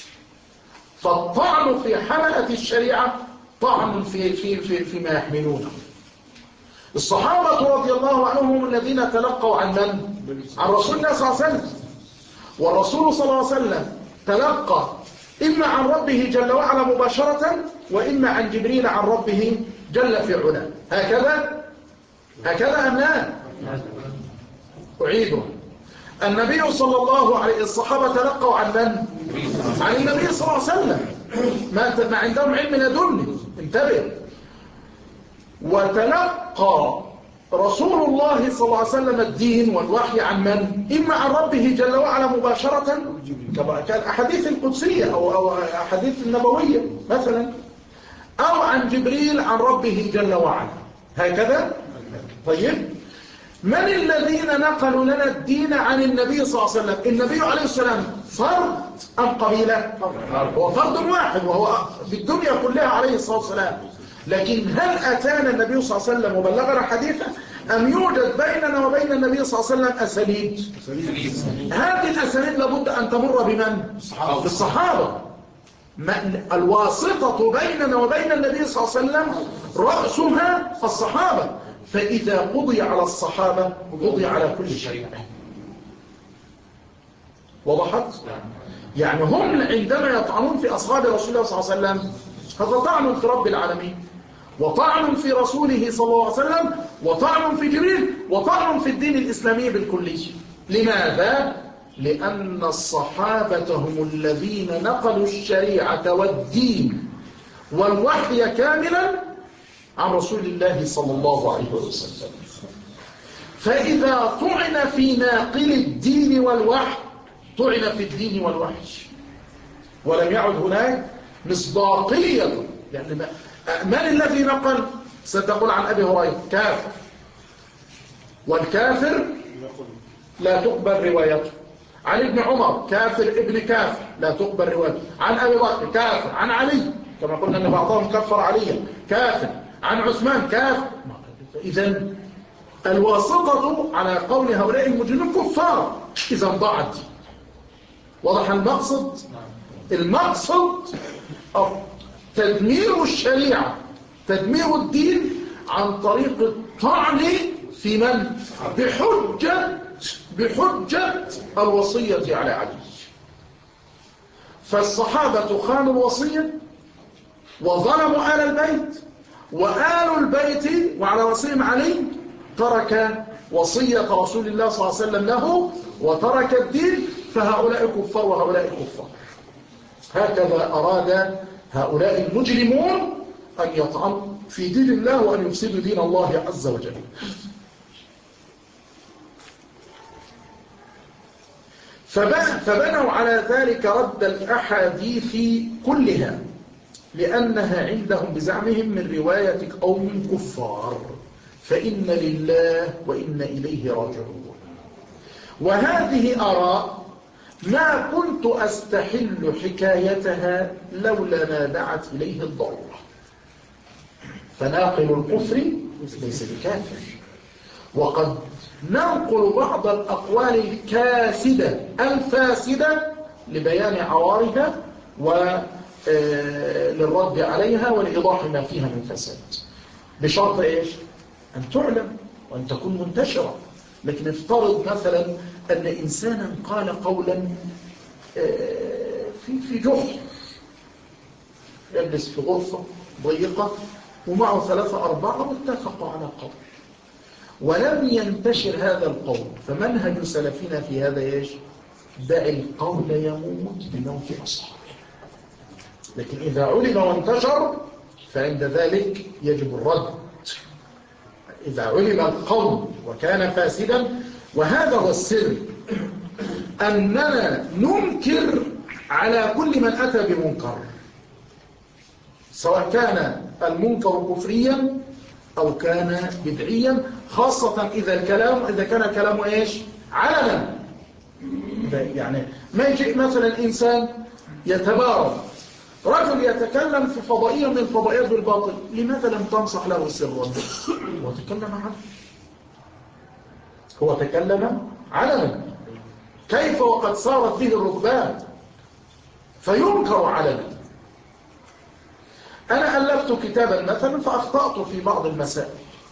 فالطعن في حملة الشريعة طعن فيما يحملونه. الصحابة رضي الله عنهم هم الذين تلقوا عن من؟ عن رسول الله صلى الله عليه وسلم. والرسول صلى الله عليه وسلم تلقى إما عن ربه جل وعلا مباشرة، وإما عن جبريل عن ربه جل في علاه. هكذا أم لا؟ أعيده. النبي صلى الله عليه، الصحابة تلقوا عن من؟ عن النبي صلى الله عليه وسلم، ما عندهم علم لدني. انتبه. وتلقى رسول الله صلى الله عليه وسلم الدين والوحي عن من؟ إما عن ربه جل وعلا مباشرة كما كان أحاديث القدسية أو أحاديث النبوية مثلا، أو عن جبريل عن ربه جل وعلا، هكذا. طيب، من الذين نقلوا لنا الدين عن النبي صلى الله عليه وسلم؟ النبي عليه السلام فرد أم قبيلة؟ هو فرد واحد وهو في الدنيا كلها عليه الصلاة والسلام، لكن هل أتانا النبي صلى الله عليه وسلم وبلغنا حديثا أم يوجد بيننا وبين النبي صلى الله عليه وسلم أسانيد؟ هذه الأسانيد لابد أن تمر بمن؟ بالصحابة. الواسطة بيننا وبين النبي صلى الله عليه وسلم رأسها الصحابة، فإذا قضي على الصحابة قضي على كل شيء. وضحت؟ يعني هم عندما يطعنون في أصحاب رسول الله صلى الله عليه وسلم هذا طعن في رب العالمين، وطعن في رسوله صلى الله عليه وسلم، وطعن في جبريل، وطعن في الدين الإسلامي بالكلية. لماذا؟ لأن الصحابة هم الذين نقلوا الشريعة والدين والوحي كاملا عن رسول الله صلى الله عليه وسلم. فإذا طعن في ناقل الدين والوحي طعن في الدين والوحي، ولم يعد هناك مصداقية. يعني من الذي نقل؟ ستقول عن أبي هريرة كافر، والكافر لا تقبل روايته. عن ابن عمر كافر ابن كافر لا تقبل روايته. عن أبي بكر كافر. عن علي كما قلنا أن بعضهم كفر عليا كافر. عن عثمان كافر. إذن الواسطة على قول هؤلاء المجرمين كفار، إذا ضاعت. واضح المقصد؟ المقصد تدمير الشريعة، تدمير الدين عن طريق الطعن في من؟ بحجة الوصية على علي. فالصحابة خانوا الوصية وظلموا آل البيت، وآل البيت وعلى رأسهم علي ترك وصية رسول الله صلى الله عليه وسلم له وترك الدين، فهؤلاء كفار وهؤلاء كفار. هكذا أراد هؤلاء المجرمون أن يطعنوا في دين الله وأن يفسدوا دين الله عز وجل. فبنوا على ذلك رد الأحاديث كلها، لأنها عندهم بزعمهم من رواية قوم كفار، فإن لله وإن إليه راجعون. وهذه آراء ما كنت أستحل حكايتها لولا ما دعت إليه الضرورة. فناقل الكفر ليس بكافر، وقد ننقل بعض الأقوال الكاسدة الفاسدة لبيان عوارها وللرد عليها ولإيضاح ما فيها من فساد، بشرط إيش؟ أن تعلم وأن تكون منتشرة. لكن افترض مثلا أن إنسانا قال قولا في جحر، يجلس في غرفة ضيقة ومعه 3 4 واتفقوا على قول، ولم ينتشر هذا القول. فمنهج سلفنا في هذا ايش؟ دع القول يموت بموت أصحابه. لكن إذا علم وانتشر فعند ذلك يجب الرد. إذا علم القول وكان فاسدا، وهذا هو السر، أننا ننكر على كل من أتى بمنكر، سواء كان المنكر كفريا أو كان بدعيا، خاصة إذا كان الكلام إيش؟ علنا. يعني ما يجي مثلا إنسان يتبارك، رجل يتكلم في فضائية من الفضائيات بالباطل، لماذا لم تنصح له سرا؟ هو تكلم علنا. كيف وقد صارت به الركبان؟ فينكر علنا. أنا ألفت كتابا مثلا فأخطأت في بعض المسائل،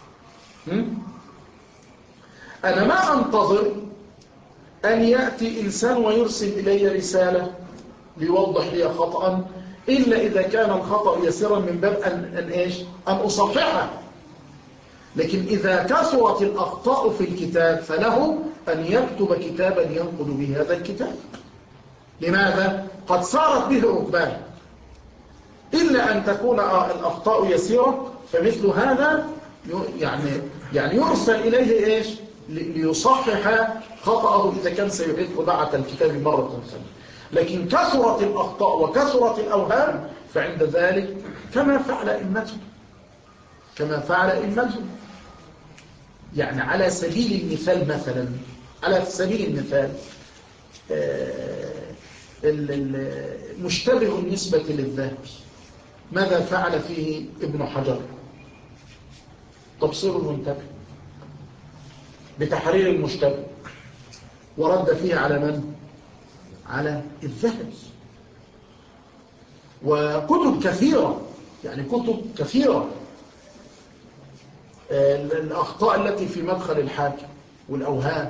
أنا ما أنتظر أن يأتي إنسان ويرسل إلي رسالة ليوضح لي خطأ، إلا إذا كان الخطأ يسيرا من باب أن أصححه. لكن إذا كثرت الأخطاء في الكتاب فله أن يكتب كتابا ينقل به هذا الكتاب. لماذا؟ قد صارت به ركبان. إلا أن تكون الأخطاء يسيرة، فمثل هذا يعني يرسل إليه إيش؟ ليصحح خطأه إذا كان سيعيد طباعة الكتاب مرة ثانية. لكن كثرت الأخطاء وكثرت الأوهام فعند ذلك كما فعل أئمته. يعني على سبيل المثال مثلا، على سبيل المثال مشتبه النسبة للذهب ماذا فعل فيه ابن حجر؟ تبصير المنتبه بتحرير المشتبه، ورد فيه على من؟ على الذهبي. وكتب كثيرة، يعني كتب كثيرة، الأخطاء التي في مدخل الحاكم والأوهام،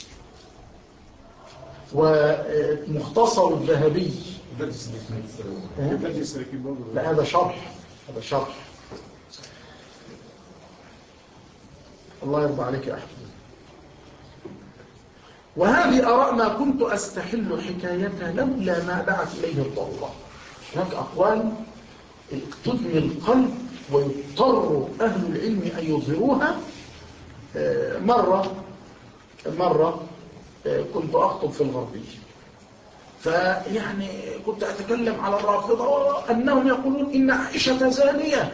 ومختصر الذهبي. لا هذا شرح، هذا شرح. الله يرضى عليك يا أحمد. وهذه آراء ما كنت أستحل حكايتها لولا ما دعت إليه الضرورة. هناك أقوال تدمي القلب ويضطر أهل العلم أن يظهروها. مرة كنت أخطب في الغربية، فيعني كنت أتكلم على الرافضة أنهم يقولون إن عائشة زانية،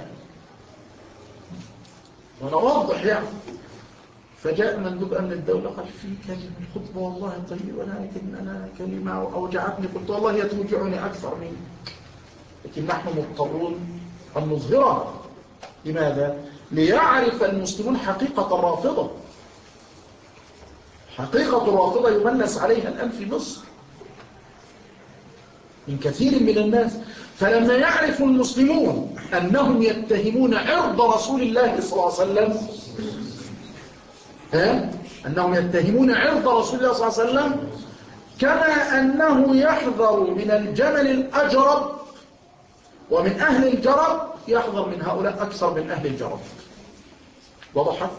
وأنا أوضح يعني. فجاء مندوب أمن الدولة قال في كلمة خطبة والله طيب، ولكن أنا كلمة أوجعتني. قلت والله هي توجعني أكثر منك، لكن نحن مضطرون أن نظهرها. لماذا؟ ليعرف المسلمون حقيقة الرافضة. حقيقة الرافضة يمنس عليها الآن في مصر من كثير من الناس. فلما يعرف المسلمون أنهم يتهمون عرض رسول الله صلى الله عليه وسلم، أنهم يتهمون عرض رسول الله صلى الله عليه وسلم، كما أنه يحذر من الجمل الأجرب ومن أهل الجرب، يحذر من هؤلاء أكثر من أهل الجرب. وضحت؟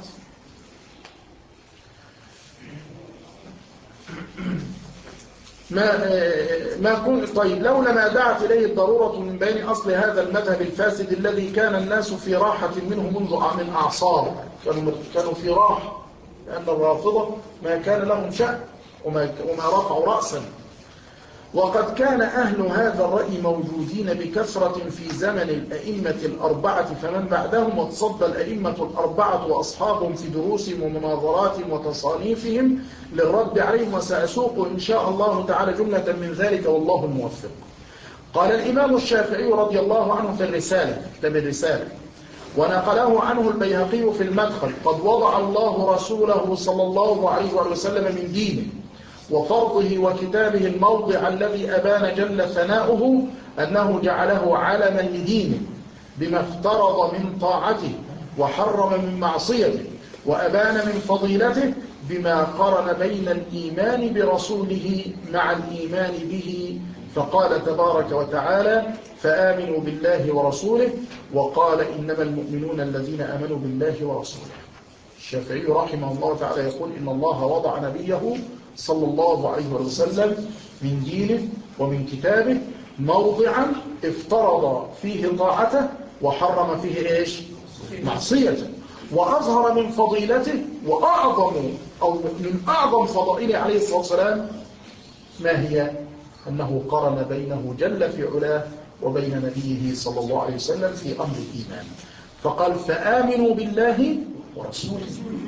ما كنت طيب لولا ما دعت إليه الضرورة من بين أصل هذا المذهب الفاسد الذي كان الناس في راحة منه منذ من أعصار. كانوا في راحة، لأن الرافضة ما كان لهم شأن وما رفعوا رأسا. وقد كان أهل هذا الرأي موجودين بكثرة في زمن الأئمة الأربعة فمن بعدهم، وتصدى الأئمة الأربعة وأصحابهم في دروسهم ومناظراتهم وتصانيفهم للرد عليهم، وسأسوق إن شاء الله تعالى جملة من ذلك والله الموفق. قال الإمام الشافعي رضي الله عنه في الرسالة، كتاب الرسالة، ونقله عنه البيهقي في المدخل: قد وضع الله رسوله صلى الله عليه وسلم من دينه وفرضه وكتابه الموضع الذي أبان جل ثناؤه أنه جعله علما لدينه بما افترض من طاعته وحرم من معصيته، وأبان من فضيلته بما قرن بين الإيمان برسوله مع الإيمان به، فقال تبارك وتعالى: فآمنوا بالله ورسوله، وقال إنما المؤمنون الذين آمنوا بالله ورسوله. الشافعي رحمه الله تعالى يقول إن الله وضع نبيه صلى الله عليه وسلم من دينه ومن كتابه موضعا افترض فيه طاعته وحرم فيه إيش؟ معصيته، وأظهر من فضيلته وأعظم أو من أعظم فضائله عليه الصلاة والسلام ما هي؟ أنه قرن بينه جل في علاه وبين نبيه صلى الله عليه وسلم في أمر الإيمان، فقال: فآمنوا بالله ورسوله،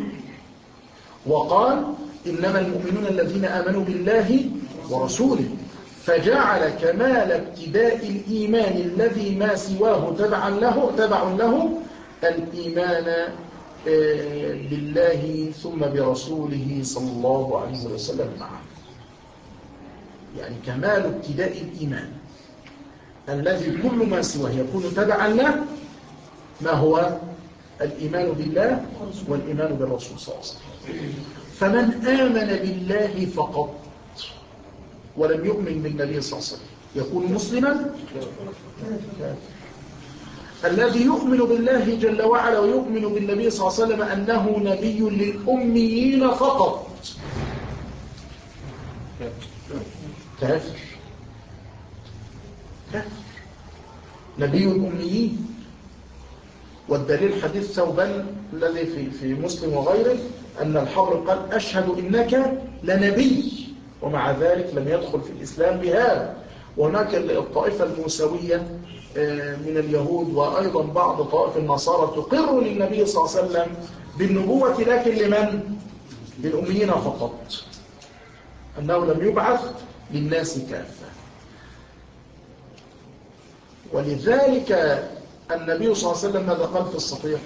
وقال: إنما المؤمنون الذين آمنوا بالله ورسوله، فجعل كمال ابتداء الإيمان الذي ما سواه تبع له الإيمان بالله ثم برسوله صلى الله عليه وسلم معه. يعني كمال ابتداء الإيمان الذي كل ما سواه يكون تبعا له، ما هو؟ الإيمان بالله والإيمان بالرسول صلى الله عليه وسلم. فمن آمن بالله فقط ولم يؤمن بالنبي صلى الله عليه وسلم يكون مسلما؟ الذي يؤمن بالله جل وعلا ويؤمن بالنبي صلى الله عليه وسلم أنه نبي للأميين فقط كافر. نبي الأميين. والدليل حديث ثوبان الذي في مسلم وغيره أن الحبر قال أشهد إنك لنبي، ومع ذلك لم يدخل في الإسلام بهذا. وهناك الطائفة الموسوية من اليهود وأيضا بعض طوائف النصارى تقر للنبي صلى الله عليه وسلم بالنبوة، لكن لمن؟ للأميين فقط، أنه لم يبعث للناس كافة. ولذلك النبي صلى الله عليه وسلم ماذا قال في الصحيح؟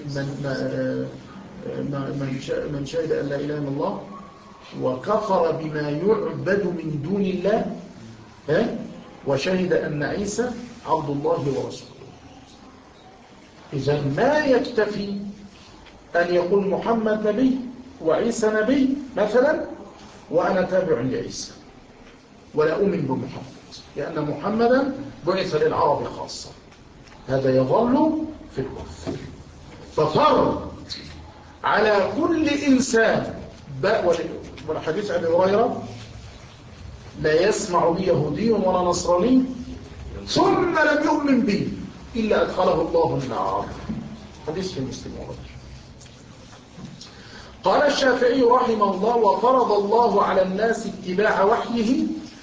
من شهد أن لا إله إلا الله وكفر بما يعبد من دون الله وشهد أن عيسى عبد الله ورسوله. إذا ما يكتفي أن يقول محمد نبي وعيسى نبي مثلا وأنا تابع لعيسى ولا أؤمن بمحمد، لأن محمدا بعث للعرب خاصة، هذا يظل في الكفر. ففرض على كل إنسان والحديث عن هريرة لا يسمع بي يهودي ولا نصراني ثم لم يؤمن بي إلا أدخله الله النار، حديث في مسلم وغيره. قال الشافعي رحمه الله: وفرض الله على الناس اتباع وحيه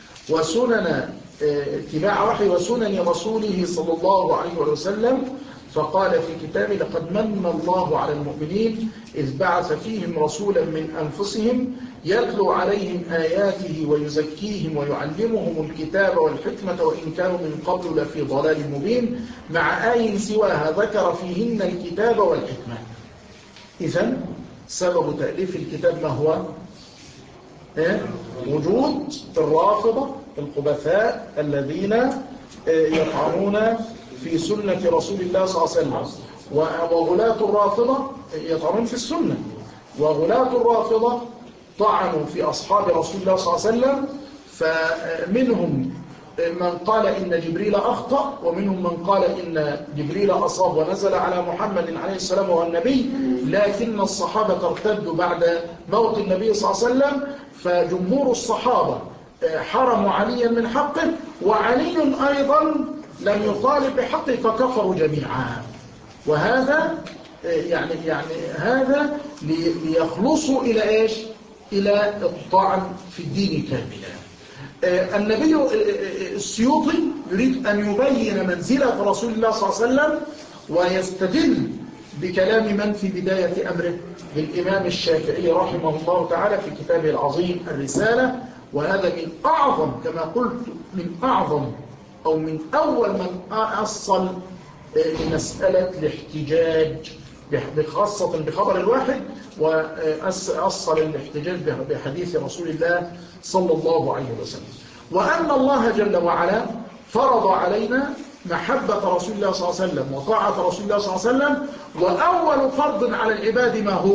وسنن رسوله صلى الله عليه وسلم، فقال في كتابه: لقد من الله على المؤمنين إذ بعث فيهم رسولا من أنفسهم يتلو عليهم آياته ويزكيهم ويعلمهم الكتاب والحكمة وإن كانوا من قبل لفي ضلال مبين، مع آي سواها ذكر فيهن الكتاب والحكمة. إذن سبب تأليف الكتاب ما هو؟ وجود الرافضة الخبثاء الذين يطعنون في سنة رسول الله صلى الله عليه وسلم، وغلاة الرافضة يطعنون في السنة، وغلاة الرافضة طعنوا في أصحاب رسول الله صلى الله عليه وسلم، فمنهم من قال إن جبريل أخطأ، ومنهم من قال إن جبريل أصاب ونزل على محمد عليه السلام وهو النبي، لكن الصحابة ارتدوا بعد موت النبي صلى الله عليه وسلم، فجمهور الصحابة حرموا عليا من حقه، وعلي أيضا لم يطالب بحقه فكفروا جميعا. وهذا يعني هذا ليخلصوا إلى إيش؟ إلى الطعن في الدين كاملا. النبي السيوطي يريد أن يبين منزلة رسول الله صلى الله عليه وسلم، ويستدل بكلام من في بداية أمره؟ بالإمام الشافعي رحمه الله تعالى في كتابه العظيم الرسالة. وهذا من أعظم، كما قلت، من أعظم أو من أول من أصل لمسألة الاحتجاج خاصة بخبر الواحد، وأصل الاحتجاج بحديث رسول الله صلى الله عليه وسلم. وأن الله جل وعلا فرض علينا محبة رسول الله صلى الله عليه وسلم وطاعة رسول الله صلى الله عليه وسلم، وأول فرض على العباد ما هو؟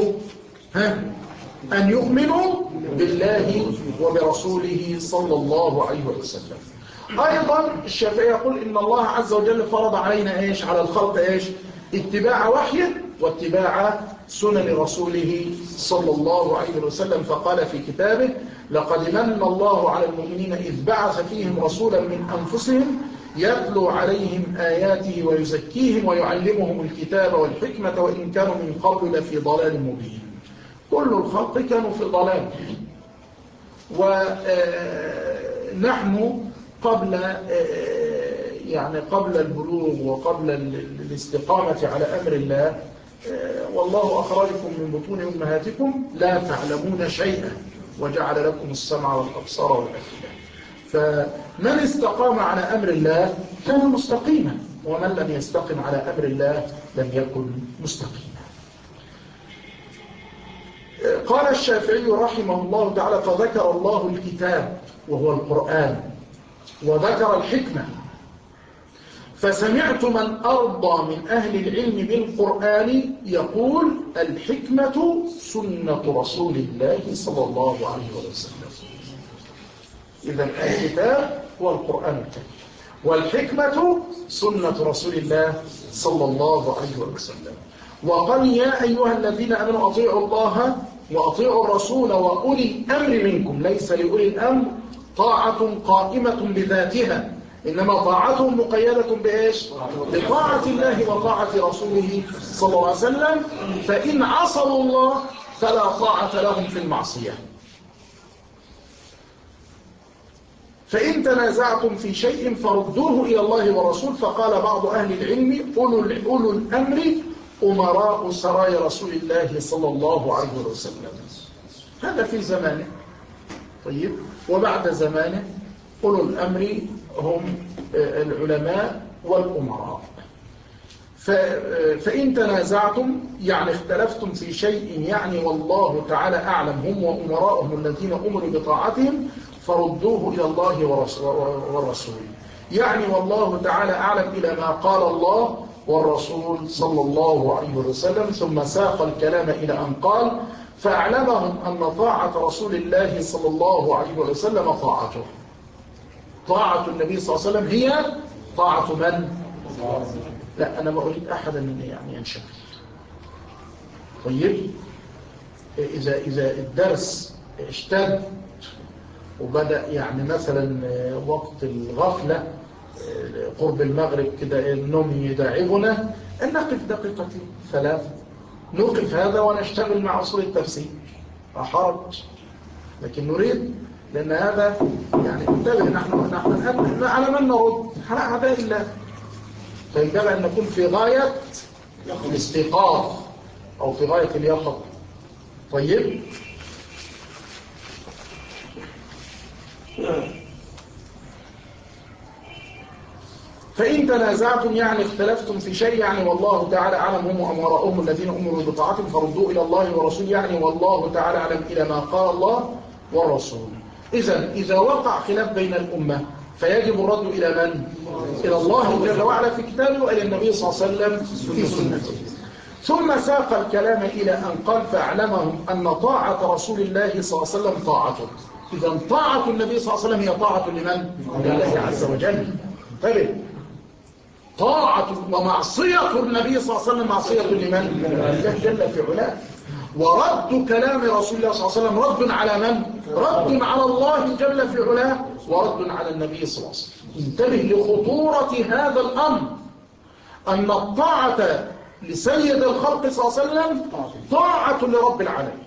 أن يؤمنوا بالله وبرسوله صلى الله عليه وسلم. أيضا الشافعي يقول إن الله عز وجل فرض علينا إيش؟ على الخلق إيش؟ اتباع وحيه واتباع سنن رسوله صلى الله عليه وسلم، فقال في كتابه: لقد من الله على المؤمنين إذ بعث فيهم رسولا من أنفسهم يتلو عليهم آياته ويزكيهم ويعلمهم الكتاب والحكمة وإن كانوا من قبل لفي ضلال مبين. كل الخلق كانوا في ضلال، ونحن قبل البلوغ وقبل الاستقامة على أمر الله، والله أخرجكم من بطون أمهاتكم لا تعلمون شيئا وجعل لكم السمع والأبصار والأفئدة. فمن استقام على أمر الله كان مستقيما، ومن لم يستقم على أمر الله لم يكن مستقيما. قال الشافعي رحمه الله تعالى: فذكر الله الكتاب وهو القرآن، وذكر الحكمة، فسمعت من أرضى من أهل العلم بالقرآن يقول: الحكمة سنة رسول الله صلى الله عليه وسلم. إذا الكتاب هو القرآن الكريم، والحكمة سنة رسول الله صلى الله عليه وسلم. وقال: يا أيها الذين آمنوا أطيعوا الله وأطيعوا الرسول وأولي الأمر منكم. ليس لأولي الأمر طاعة قائمة بذاتها، إنما طاعتهم مقيدة بإيش؟ بطاعة الله وطاعة رسوله صلى الله عليه وسلم. فإن عصوا الله فلا طاعة لهم في المعصية. فإن تنازعتم في شيء فردوه إلى الله ورسول. فقال بعض أهل العلم أولو الأمر أمراء سرايا رسول الله صلى الله عليه وسلم. هذا في زمانه. طيب، وبعد زمانه أولو الأمر هم العلماء والأمراء. فإن تنازعتم يعني اختلفتم في شيء يعني والله تعالى أعلم هم وأمراءهم الذين أمروا بطاعتهم فردوه إلى الله والرسول. يعني والله تعالى أعلم إلى ما قال الله والرسول صلى الله عليه وسلم. ثم ساق الكلام إلى أن قال فأعلمهم أن طاعة رسول الله صلى الله عليه وسلم طاعته. طاعة النبي صلى الله عليه وسلم هي طاعة من؟ لا، أنا ما أريد أحدا يعني ينشغل. طيب، إذا الدرس اشتد وبدأ يعني مثلا وقت الغفلة قرب المغرب كده النوم يداعبنا، أن نقف دقيقتين 3 نوقف هذا ونشتغل مع أصول التفسير، لا حرج. لكن نريد، لأن هذا يعني انتبه، نحن على من نرد أعداء الله، فينبغي أن نكون في غاية الاستيقاظ أو في غاية اليقظة. طيب، فإن تنازعتم يعني اختلفتم في شيء يعني والله تعالى أعلم هم وأمراءهم الذين أمروا بطاعتهم فردوه إلى الله ورسوله. يعني والله تعالى أعلم إلى ما قال الله والرسول. إذا وقع خلاف بين الأمة فيجب الرد إلى من؟ إلى الله جل وعلا في كتابه وإلى النبي صلى الله عليه وسلم في سنته. ثم ساق الكلام إلى أن قال فأعلمهم أن طاعة رسول الله صلى الله عليه وسلم طاعته. إذا طاعة النبي صلى الله عليه وسلم هي طاعة لمن؟ لله عز وجل. طيب، طاعة ومعصية النبي صلى الله عليه وسلم معصية لمن؟ الله جل في علاه. ورد كلام رسول الله صلى الله عليه وسلم رد على من؟ رد على الله جل في علاه ورد على النبي صلى الله عليه وسلم. انتبه لخطورة هذا الأمر، أن الطاعة لسيد الخلق صلى الله عليه وسلم طاعة لرب العالمين،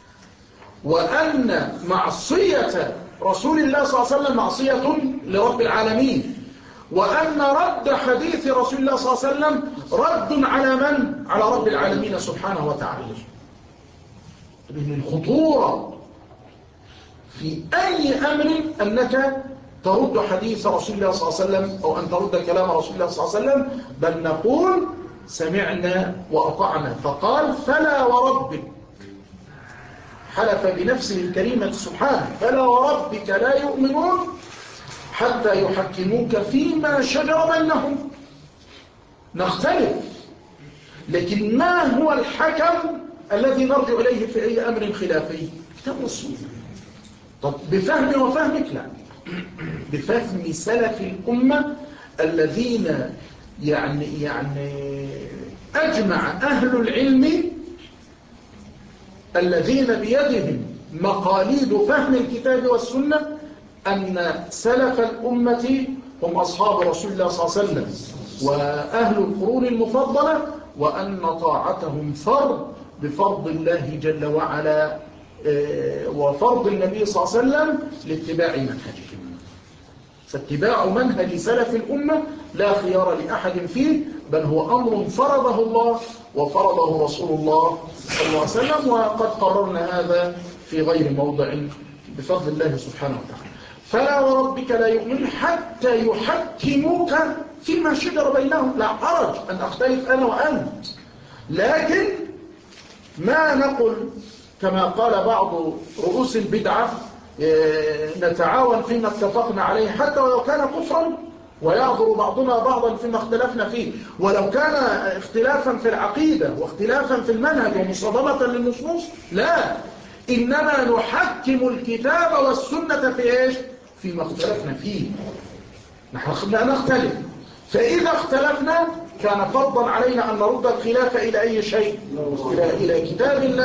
وأن معصية رسول الله صلى الله عليه وسلم معصية لرب العالمين، وأن رد حديث رسول الله صلى الله عليه وسلم رد على من؟ على رب العالمين سبحانه وتعالى. من الخطورة في أي أمر أنك ترد حديث رسول الله صلى الله عليه وسلم أو أن ترد كلام رسول الله صلى الله عليه وسلم، بل نقول سمعنا وأطعنا. فقال فلا وربك، حلف بنفسه الكريمة سبحانه، فلا وربك لا يؤمنون حتى يحكموك فيما شجر بينهم. نختلف، لكن ما هو الحكم الذي نرجع إليه في أي أمر خلافي؟ كتاب والسنة. طب بفهم وفهمك؟ لا، بفهم سلف الأمة الذين يعني أجمع أهل العلم الذين بيدهم مقاليد فهم الكتاب والسنة أن سلف الأمة هم أصحاب رسول الله صلى الله عليه وسلم وأهل القرون المفضلة، وأن طاعتهم فرض بفرض الله جل وعلا وفرض النبي صلى الله عليه وسلم لاتباع منهجهم. فاتباع منهج سلف الأمة لا خيار لأحد فيه، بل هو أمر فرضه الله وفرضه رسول الله صلى الله عليه وسلم، وقد قررنا هذا في غير موضع بفضل الله سبحانه وتعالى. فلا وربك لا يؤمن حتى يحكموك فيما شجر بينهم. لا حرج أن أختلف أنا وأنت، لكن ما نقول كما قال بعض رؤوس البدعة نتعاون فيما اتفقنا عليه حتى ولو كان كفرا، ويعذر بعضنا بعضا فيما اختلفنا فيه، ولو كان اختلافا في العقيدة واختلافا في المنهج ومصادمة للنصوص. لا، إنما نحكم الكتاب والسنة في إيش؟ فيما اختلفنا فيه. نحن نختلف، فإذا اختلفنا كان فرضا علينا أن نرد الخلاف إلى أي شيء؟ إلى كتاب الله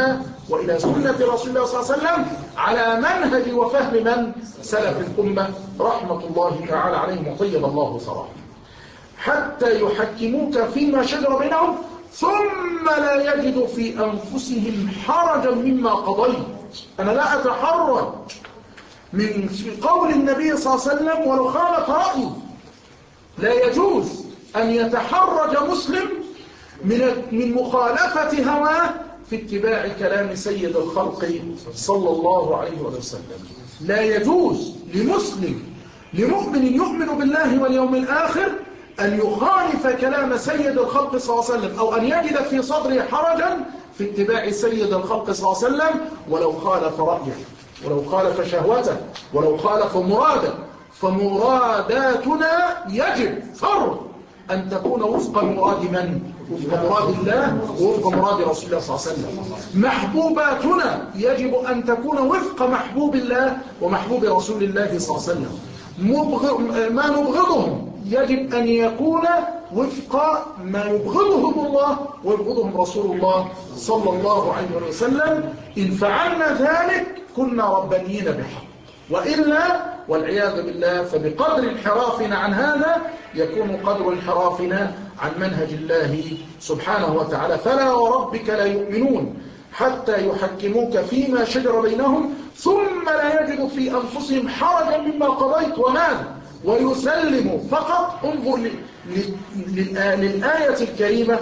وإلى سنة رسول الله صلى الله عليه وسلم على منهج وفهم من سلف الأمة رحمة الله تعالى عليهم وطيب الله ثراهم، حتى يحكموك فيما شجر بينهم ثم لا يجدوا في أنفسهم حرجا مما قضيت. أنا لا أتحرج من قول النبي صلى الله عليه وسلم ولو خالف رأيه. لا يجوز أن يتحرج مسلم من مخالفة هواه في اتباع كلام سيد الخلق صلى الله عليه وسلم. لا يجوز لمسلم لمؤمن يؤمن بالله واليوم الآخر أن يخالف كلام سيد الخلق صلى الله عليه وسلم، أو أن يجد في صدره حرجا في اتباع سيد الخلق صلى الله عليه وسلم ولو خالف رأيه، ولو خالف شهوته، ولو خالف مراده. فمراداتنا يجب فرض أن تكون وفق مراد من؟ وفق مراد الله ووفق مراد رسول الله صلى الله عليه وسلم. محبوباتنا يجب أن تكون وفق محبوب الله ومحبوب رسول الله صلى الله عليه وسلم. ما نبغضهم يجب أن يكون وفق ما يبغضهم الله ويبغضهم رسول الله صلى الله عليه وسلم. إن فعلنا ذلك كنا ربانيين بحق، وإلا والعياذ بالله فبقدر انحرافنا عن هذا يكون قدر انحرافنا عن منهج الله سبحانه وتعالى. فلا وربك لا يؤمنون حتى يحكموك فيما شجر بينهم ثم لا يجدوا في أنفسهم حرجا مما قضيت وماذا ويسلموا فقط. انظر للآية الكريمة،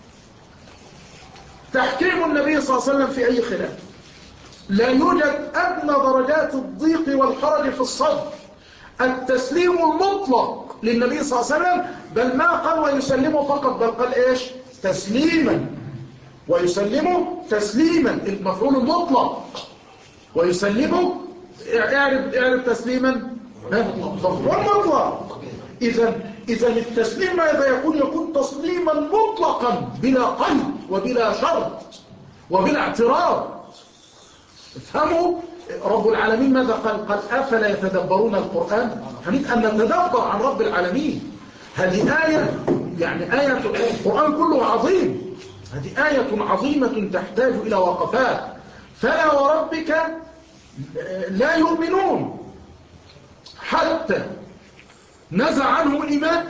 تحكيم النبي صلى الله عليه وسلم في أي خلاف. لا يوجد أدنى درجات الضيق والحرج في الصدر، التسليم المطلق للنبي صلى الله عليه وسلم، بل ما قال ويسلمه فقط، بل قال إيش؟ تسليما، ويسلمه تسليما، المفعول المطلق. ويسلمه اعرف تسليما مفعول مطلق. إذا التسليم ماذا يكون تسليما مطلقا بلا قيد وبلا شرط وبلا اعتراض. افهموا رب العالمين ماذا قال أفلا يتدبرون القرآن. نريد أن نتدبر عن رب العالمين. هذه آية، يعني آية القرآن كله عظيم، هذه آية عظيمة تحتاج إلى وقفات. فلا وربك لا يؤمنون حتى نزع عنهم الإيمان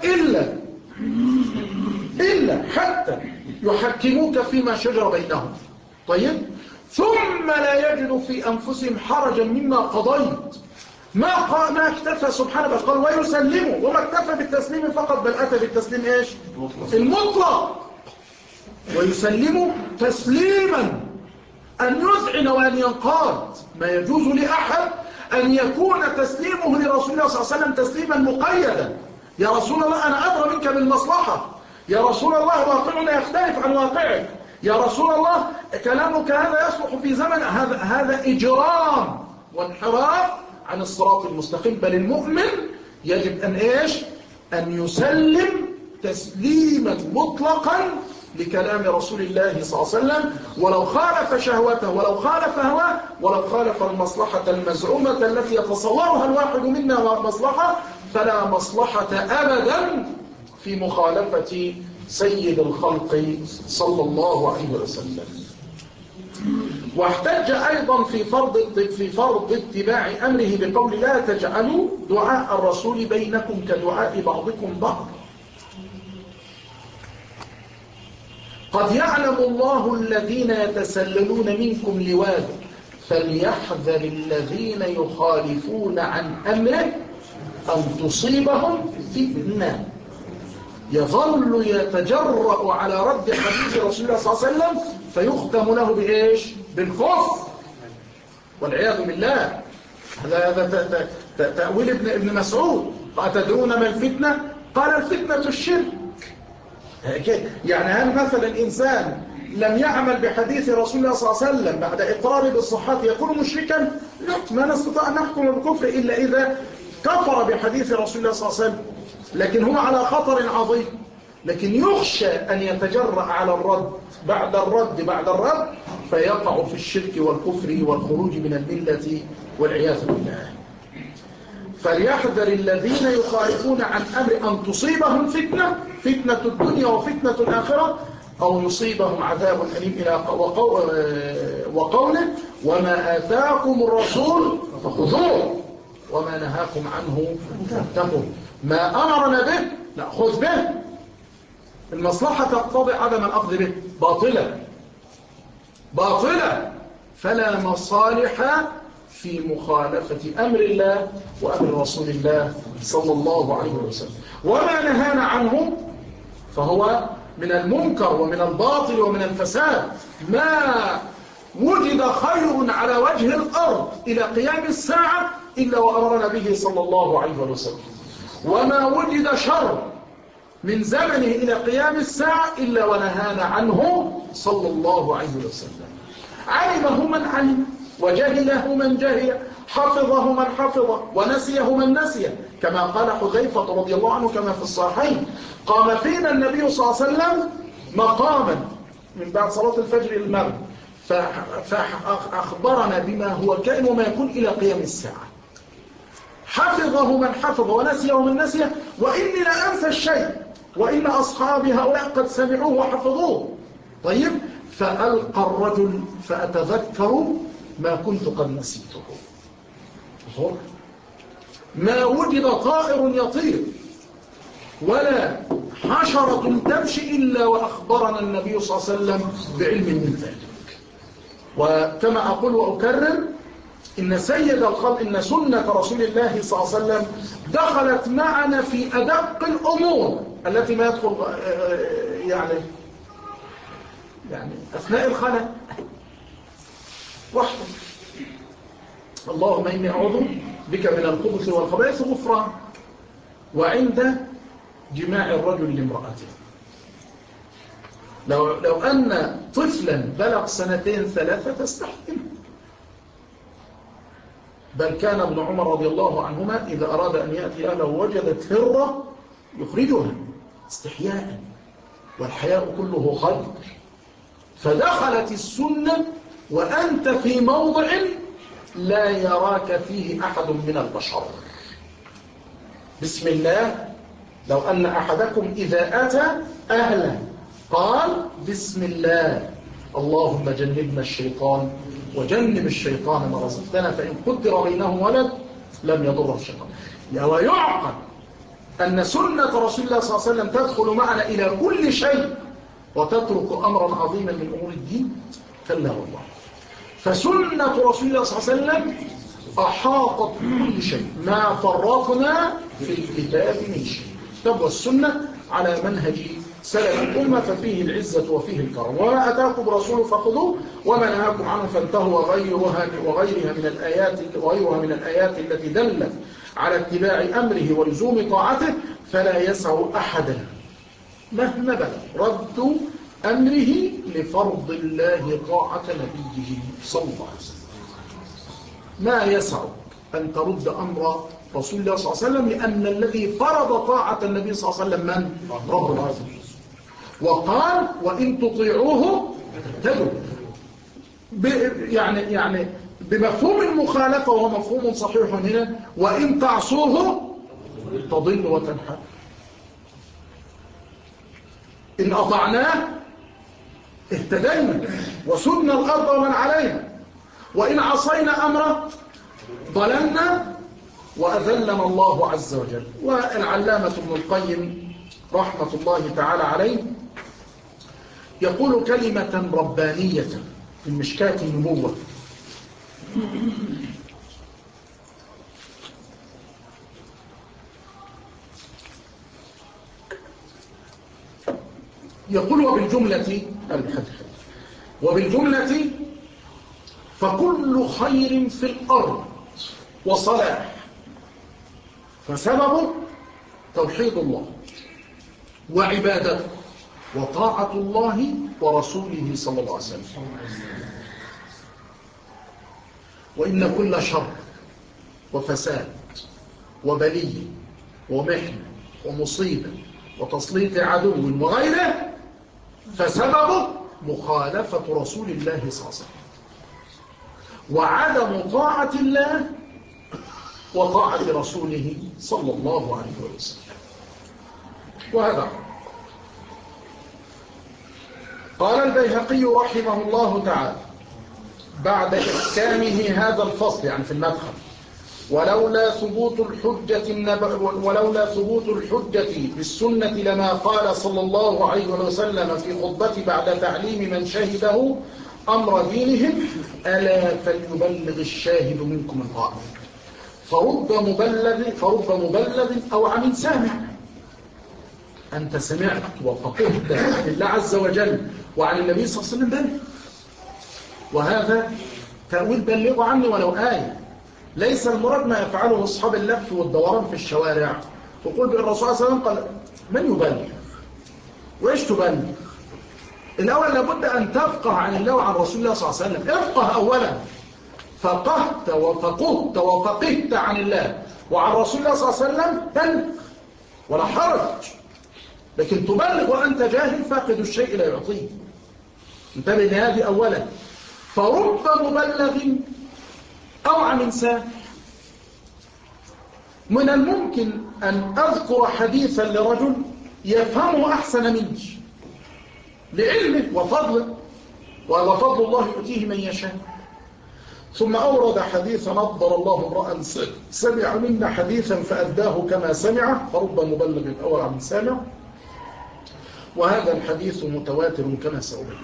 إلا حتى يحكموك فيما شجر بينهم. طيب، ثم لا يجدوا في أنفسهم حرجا مما قضيت. ما اكتفى سبحانه بل قال ويسلموا، وما اكتفى بالتسليم فقط بل أتى بالتسليم إيش؟ المطلق. ويسلموا تسليما أن يذعن وأن ينقاد. ما يجوز لأحد أن يكون تسليمه لرسول الله صلى الله عليه وسلم تسليما مقيدا. يا رسول الله أنا أدرى منك بالمصلحة، يا رسول الله واقعنا يختلف عن واقعك، يا رسول الله كلامك هذا يصلح في زمن هذا إجرام وانحراف عن الصراط المستقيم. بل المؤمن يجب أن إيش؟ أن يسلم تسليما مطلقا لكلام رسول الله صلى الله عليه وسلم، ولو خالف شهوته، ولو خالف هواه، ولو خالف المصلحة المزعومة التي يتصورها الواحد منا مصلحة، فلا مصلحة أبدا في مخالفة سيد الخلق صلى الله عليه وسلم. واحتج أيضا في فرض اتباع أمره بقول لا تجعلوا دعاء الرسول بينكم كدعاء بعضكم بعض. قد يعلم الله الذين يتسللون منكم لواذا فليحذر الذين يخالفون عن أمره أن تصيبهم فتنة. يظل يتجرأ على رد حديث رسول الله صلى الله عليه وسلم فيختم له بإيش؟ بالكفر والعياذ بالله. هذا تأويل ابن مسعود. أتدرون ما الفتنة؟ قال الفتنة الشرك. يعني هل مثلا إنسان لم يعمل بحديث رسول الله صلى الله عليه وسلم بعد إقراره بالصحة يكون مشركا؟ لا، ما نستطيع أن نحكم بالكفر إلا إذا كفر بحديث رسول الله صلى الله عليه وسلم، لكن هو على خطر عظيم. لكن يخشى أن يتجرأ على الرد بعد الرد فيقع في الشرك والكفر والخروج من الملة والعياذ بالله. فليحذر الذين يخالفون عن أمر أن تصيبهم فتنة الدنيا وفتنة الآخرة أو يصيبهم عذاب أليم إلى وقوله وما آتاكم الرسول فخذوه وما نهاكم عنه فانتهوا. ما أمرنا به نأخذ به، المصلحة تقتضي عدم الأخذ به باطلة، فلا مصالح في مخالفة أمر الله وأمر رسول الله صلى الله عليه وسلم. وما نهانا عنه فهو من المنكر ومن الباطل ومن الفساد. ما وجد خير على وجه الأرض إلى قيام الساعة إلا وأمرنا به صلى الله عليه وسلم، وما وجد شر من زمنه إلى قيام الساعة إلا ونهانا عنه صلى الله عليه وسلم. علمه من علم، وجهله من جهل، حفظه من حفظه، ونسيه من نسيه، كما قال حذيفة رضي الله عنه كما في الصحيحين: قام فينا النبي صلى الله عليه وسلم مقاما من بعد صلاة الفجر إلى المغرب فأخبرنا بما هو كائن وما يكون إلى قيام الساعة، حفظه من حفظ ونسيه من نسيه، وإني لا أنسى الشيء وإن أصحابي هؤلاء قد سمعوه وحفظوه. طيب، فألقى الرجل فأتذكر ما كنت قد نسيته. ما وجد طائر يطير ولا حشرة تمشي إلا وأخبرنا النبي صلى الله عليه وسلم بعلم من ذلك. وكما أقول وأكرر، إن سيد الخلق، إن سنة رسول الله صلى الله عليه وسلم دخلت معنا في أدق الأمور التي ما يدخل يعني أثناء الخلاء وحده. اللهم إني أعوذ بك من الخبث والخبائث غفران، وعند جماع الرجل لامرأته. لو أن طفلا بلغ 2 3 تستحكم. بل كان ابن عمر رضي الله عنهما إذا أراد أن يأتي أهله وجدت هرة يخرجها استحياء، والحياء كله خير. فدخلت السنة وأنت في موضع لا يراك فيه أحد من البشر. بسم الله. لو أن أحدكم إذا أتى أهلا قال بسم الله اللهم جنبنا الشيطان وجنب الشيطان ما رزقتنا، فإن قدر بينهم ولد لم يضره الشيطان. ويعقل أن سنة رسول الله صلى الله عليه وسلم تدخل معنا إلى كل شيء وتترك أمرا عظيما من أمور الدين، كلا والله. فسنة رسول الله صلى الله عليه وسلم أحاطت كل شيء، ما فرطنا في الكتاب من شيء. تبقى السنة على منهج سلف الأمة، ففيه العزة وفيه الكرم. وما أتاكم رسول فخذوه وما نهاكم عنه فانتهوا. وغيرها من الآيات التي دلت على اتباع أمره ولزوم طاعته، فلا يسع أحدا مهما بلغ رد أمره لفرض الله طاعة نبيه صلى الله عليه وسلم. ما يسع أن ترد أمر رسول الله صلى الله عليه وسلم، لأن الذي فرض طاعة النبي صلى الله عليه وسلم من؟ رب العالمين. وقال وإن تطيعوه تهتدوا، يعني بمفهوم المخالفة، وهو مفهوم صحيح هنا، وإن تعصوه تضل وتنحل. إن أطعناه اهتدينا وسدنا الأرض ومن عليها، وإن عصينا أمره ضللنا وأذلنا الله عز وجل. والعلامة ابن القيم رحمة الله تعالى عليه يقول كلمة ربانية في مشكاة النبوة: يقول وبالجملة فكل خير في الأرض وصلاح فسببه توحيد الله وعبادته وطاعة الله ورسوله صلى الله عليه وسلم. وإن كل شر وفساد وبلية ومحنة ومصيبة وتسليط عدو وغيره فسببه مخالفة رسول الله صلى الله عليه وسلم وعدم طاعة الله وطاعة رسوله صلى الله عليه وسلم. وهذا قال البيهقي رحمه الله تعالى بعد إحكامه هذا الفصل، يعني في المدخل: ولولا ثبوت الحجة بالسنة لما قال صلى الله عليه وسلم في خطبة بعد تعليم من شهده أمر دينهم: ألا فليبلغ الشاهد منكم الغائب. فرب مبلغ أو عن سامع. أنت سمعت وفقهت عن الله عز وجل وعن النبي صلى الله عليه وسلم بلغ، وهذا تأويل بلغوا عني ولو آية. ليس المراد ما يفعله أصحاب اللف والدوران في الشوارع. وقل بالرسول صلى الله عليه وسلم قال: من يبلغ؟ وإيش تبلغ؟ الأول لابد أن تفقه عن الله وعن رسول الله صلى الله عليه وسلم. افقه أولا، فقهت وفقهت وفقهت عن الله وعن رسول الله صلى الله عليه وسلم بلغ ولا حرج. لكن تبلغ وأنت جاهل فاقد الشيء لا يعطيه. انتبه لهذه أولا. فرب مبلغ أو عن سامع. من الممكن أن أذكر حديثا لرجل يفهمه أحسن مني لعلمه وفضله، وهذا فضل الله يؤتيه من يشاء، ثم أورد حديث نضر الله امرأ سمع منا حديثا فأداه كما سمعه، فرب مبلغ أو عن سامع. وهذا الحديث متواتر كما سأبين.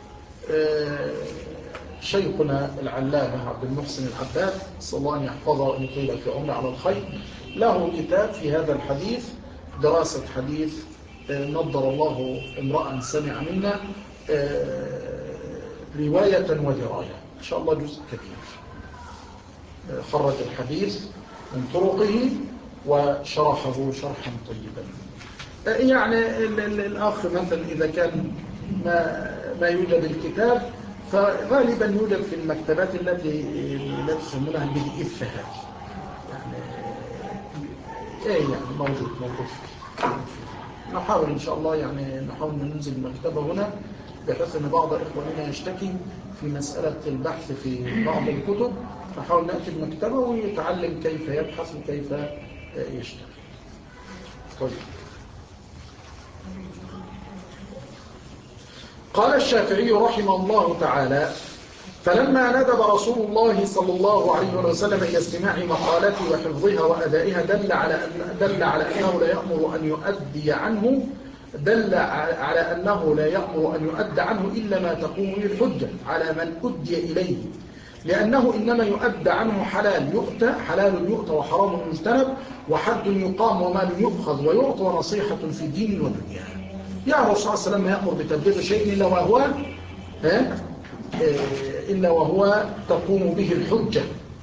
شيخنا العلامة عبد المحسن العباد صلى الله أن يحفظه وأن يطيل في عمره على الخير له كتاب في هذا الحديث، دراسة حديث نضر الله امرأ سمع منا رواية ودراية، إن شاء الله جزء كبير. خرج الحديث من طرقه وشرحه شرحا طيبا. يعني الأخ مثلا إذا كان ما يوجد الكتاب فغالبا يوجد في المكتبات التي يسمونها بالإف هذه، يعني موجود نحاول إن شاء الله نحاول ننزل المكتبة هنا، بحيث أن بعض إخواننا يشتكي في مسألة البحث في بعض الكتب، نحاول نأتي المكتبة ويتعلم كيف يبحث وكيف يشتغل. طيب. قال الشافعي رحمه الله تعالى: فلما ندب رسول الله صلى الله عليه وسلم إلى استماع مقالته وحفظها وأدائها دل على أنه لا يأمر أن يؤدى عنه إلا ما تقوم به الحجة على من أدي إليه، لأنه إنما يؤدى عنه حلال يؤتى وحرام يجتنب وحد يقام ومال يؤخذ ويعطى ونصيحة في الدين والدنيا. يا رسول الله صلى الله عليه وسلم يأمر بتبليغ شيء إلا وهو تقوم به الحجة.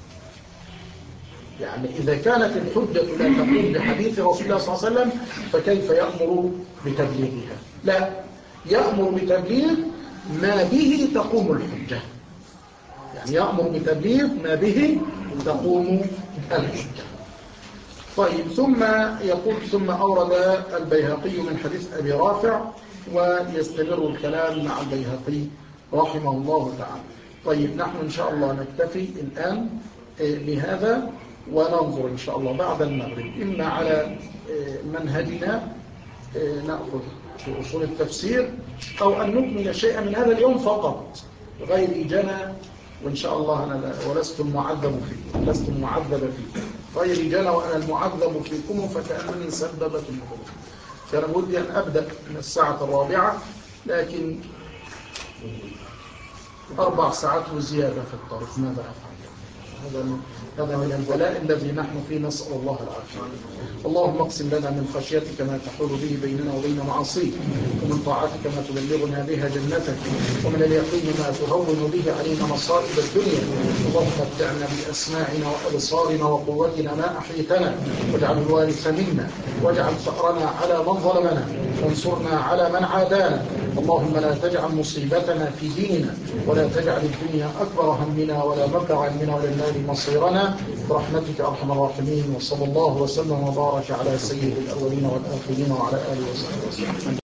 يعني إذا كانت الحجة لا تقوم بحديث رسول الله صلى الله عليه وسلم فكيف يأمر بتبليغها؟ لا، يأمر بتبليغ ما به تقوم الحجة، يعني يأمر بتبليغ ما به تقوم الحجة. طيب. ثم أورد البيهقي من حديث أبي رافع، ويستمر الكلام مع البيهقي رحمه الله تعالى. طيب، نحن إن شاء الله نكتفي الآن بهذا، وننظر إن شاء الله بعد المغرب إما على منهجنا نأخذ في أصول التفسير، أو أن نكمل شيئا من هذا اليوم فقط غير جنى، وإن شاء الله أنا ولست المعذب فيكم، لست المعذب فيكم، غير جنى وأنا المعذب فيكم فكأنني سببت لكم. كان ودي أن أبدأ من الساعة 4، لكن 4 ساعات وزيادة في الطريق، ماذا أفعل؟ هذا من البلاء الذي نحن فيه، نسأل الله العافية. اللهم اقسم لنا من خشيتك ما تحول به بيننا وبين معاصيك، ومن طاعتك ما تبلغنا بها جنتك، ومن اليقين ما تهون به علينا مصائب الدنيا. اللهم متعنا بأسماعنا وأبصارنا وقوتنا ما أحيتنا، واجعل الوارث منا، واجعل ثأرنا على من ظلمنا، وانصرنا على من عادانا. اللهم لا تجعل مصيبتنا في ديننا، ولا تجعل الدنيا أكبر همنا ولا مبلغ علمنا ولا النار مصيرنا، برحمتك أرحم الراحمين. وصلى الله وسلم وبارك على سيد الأولين والآخرين وعلى آله وصحبه وسلم.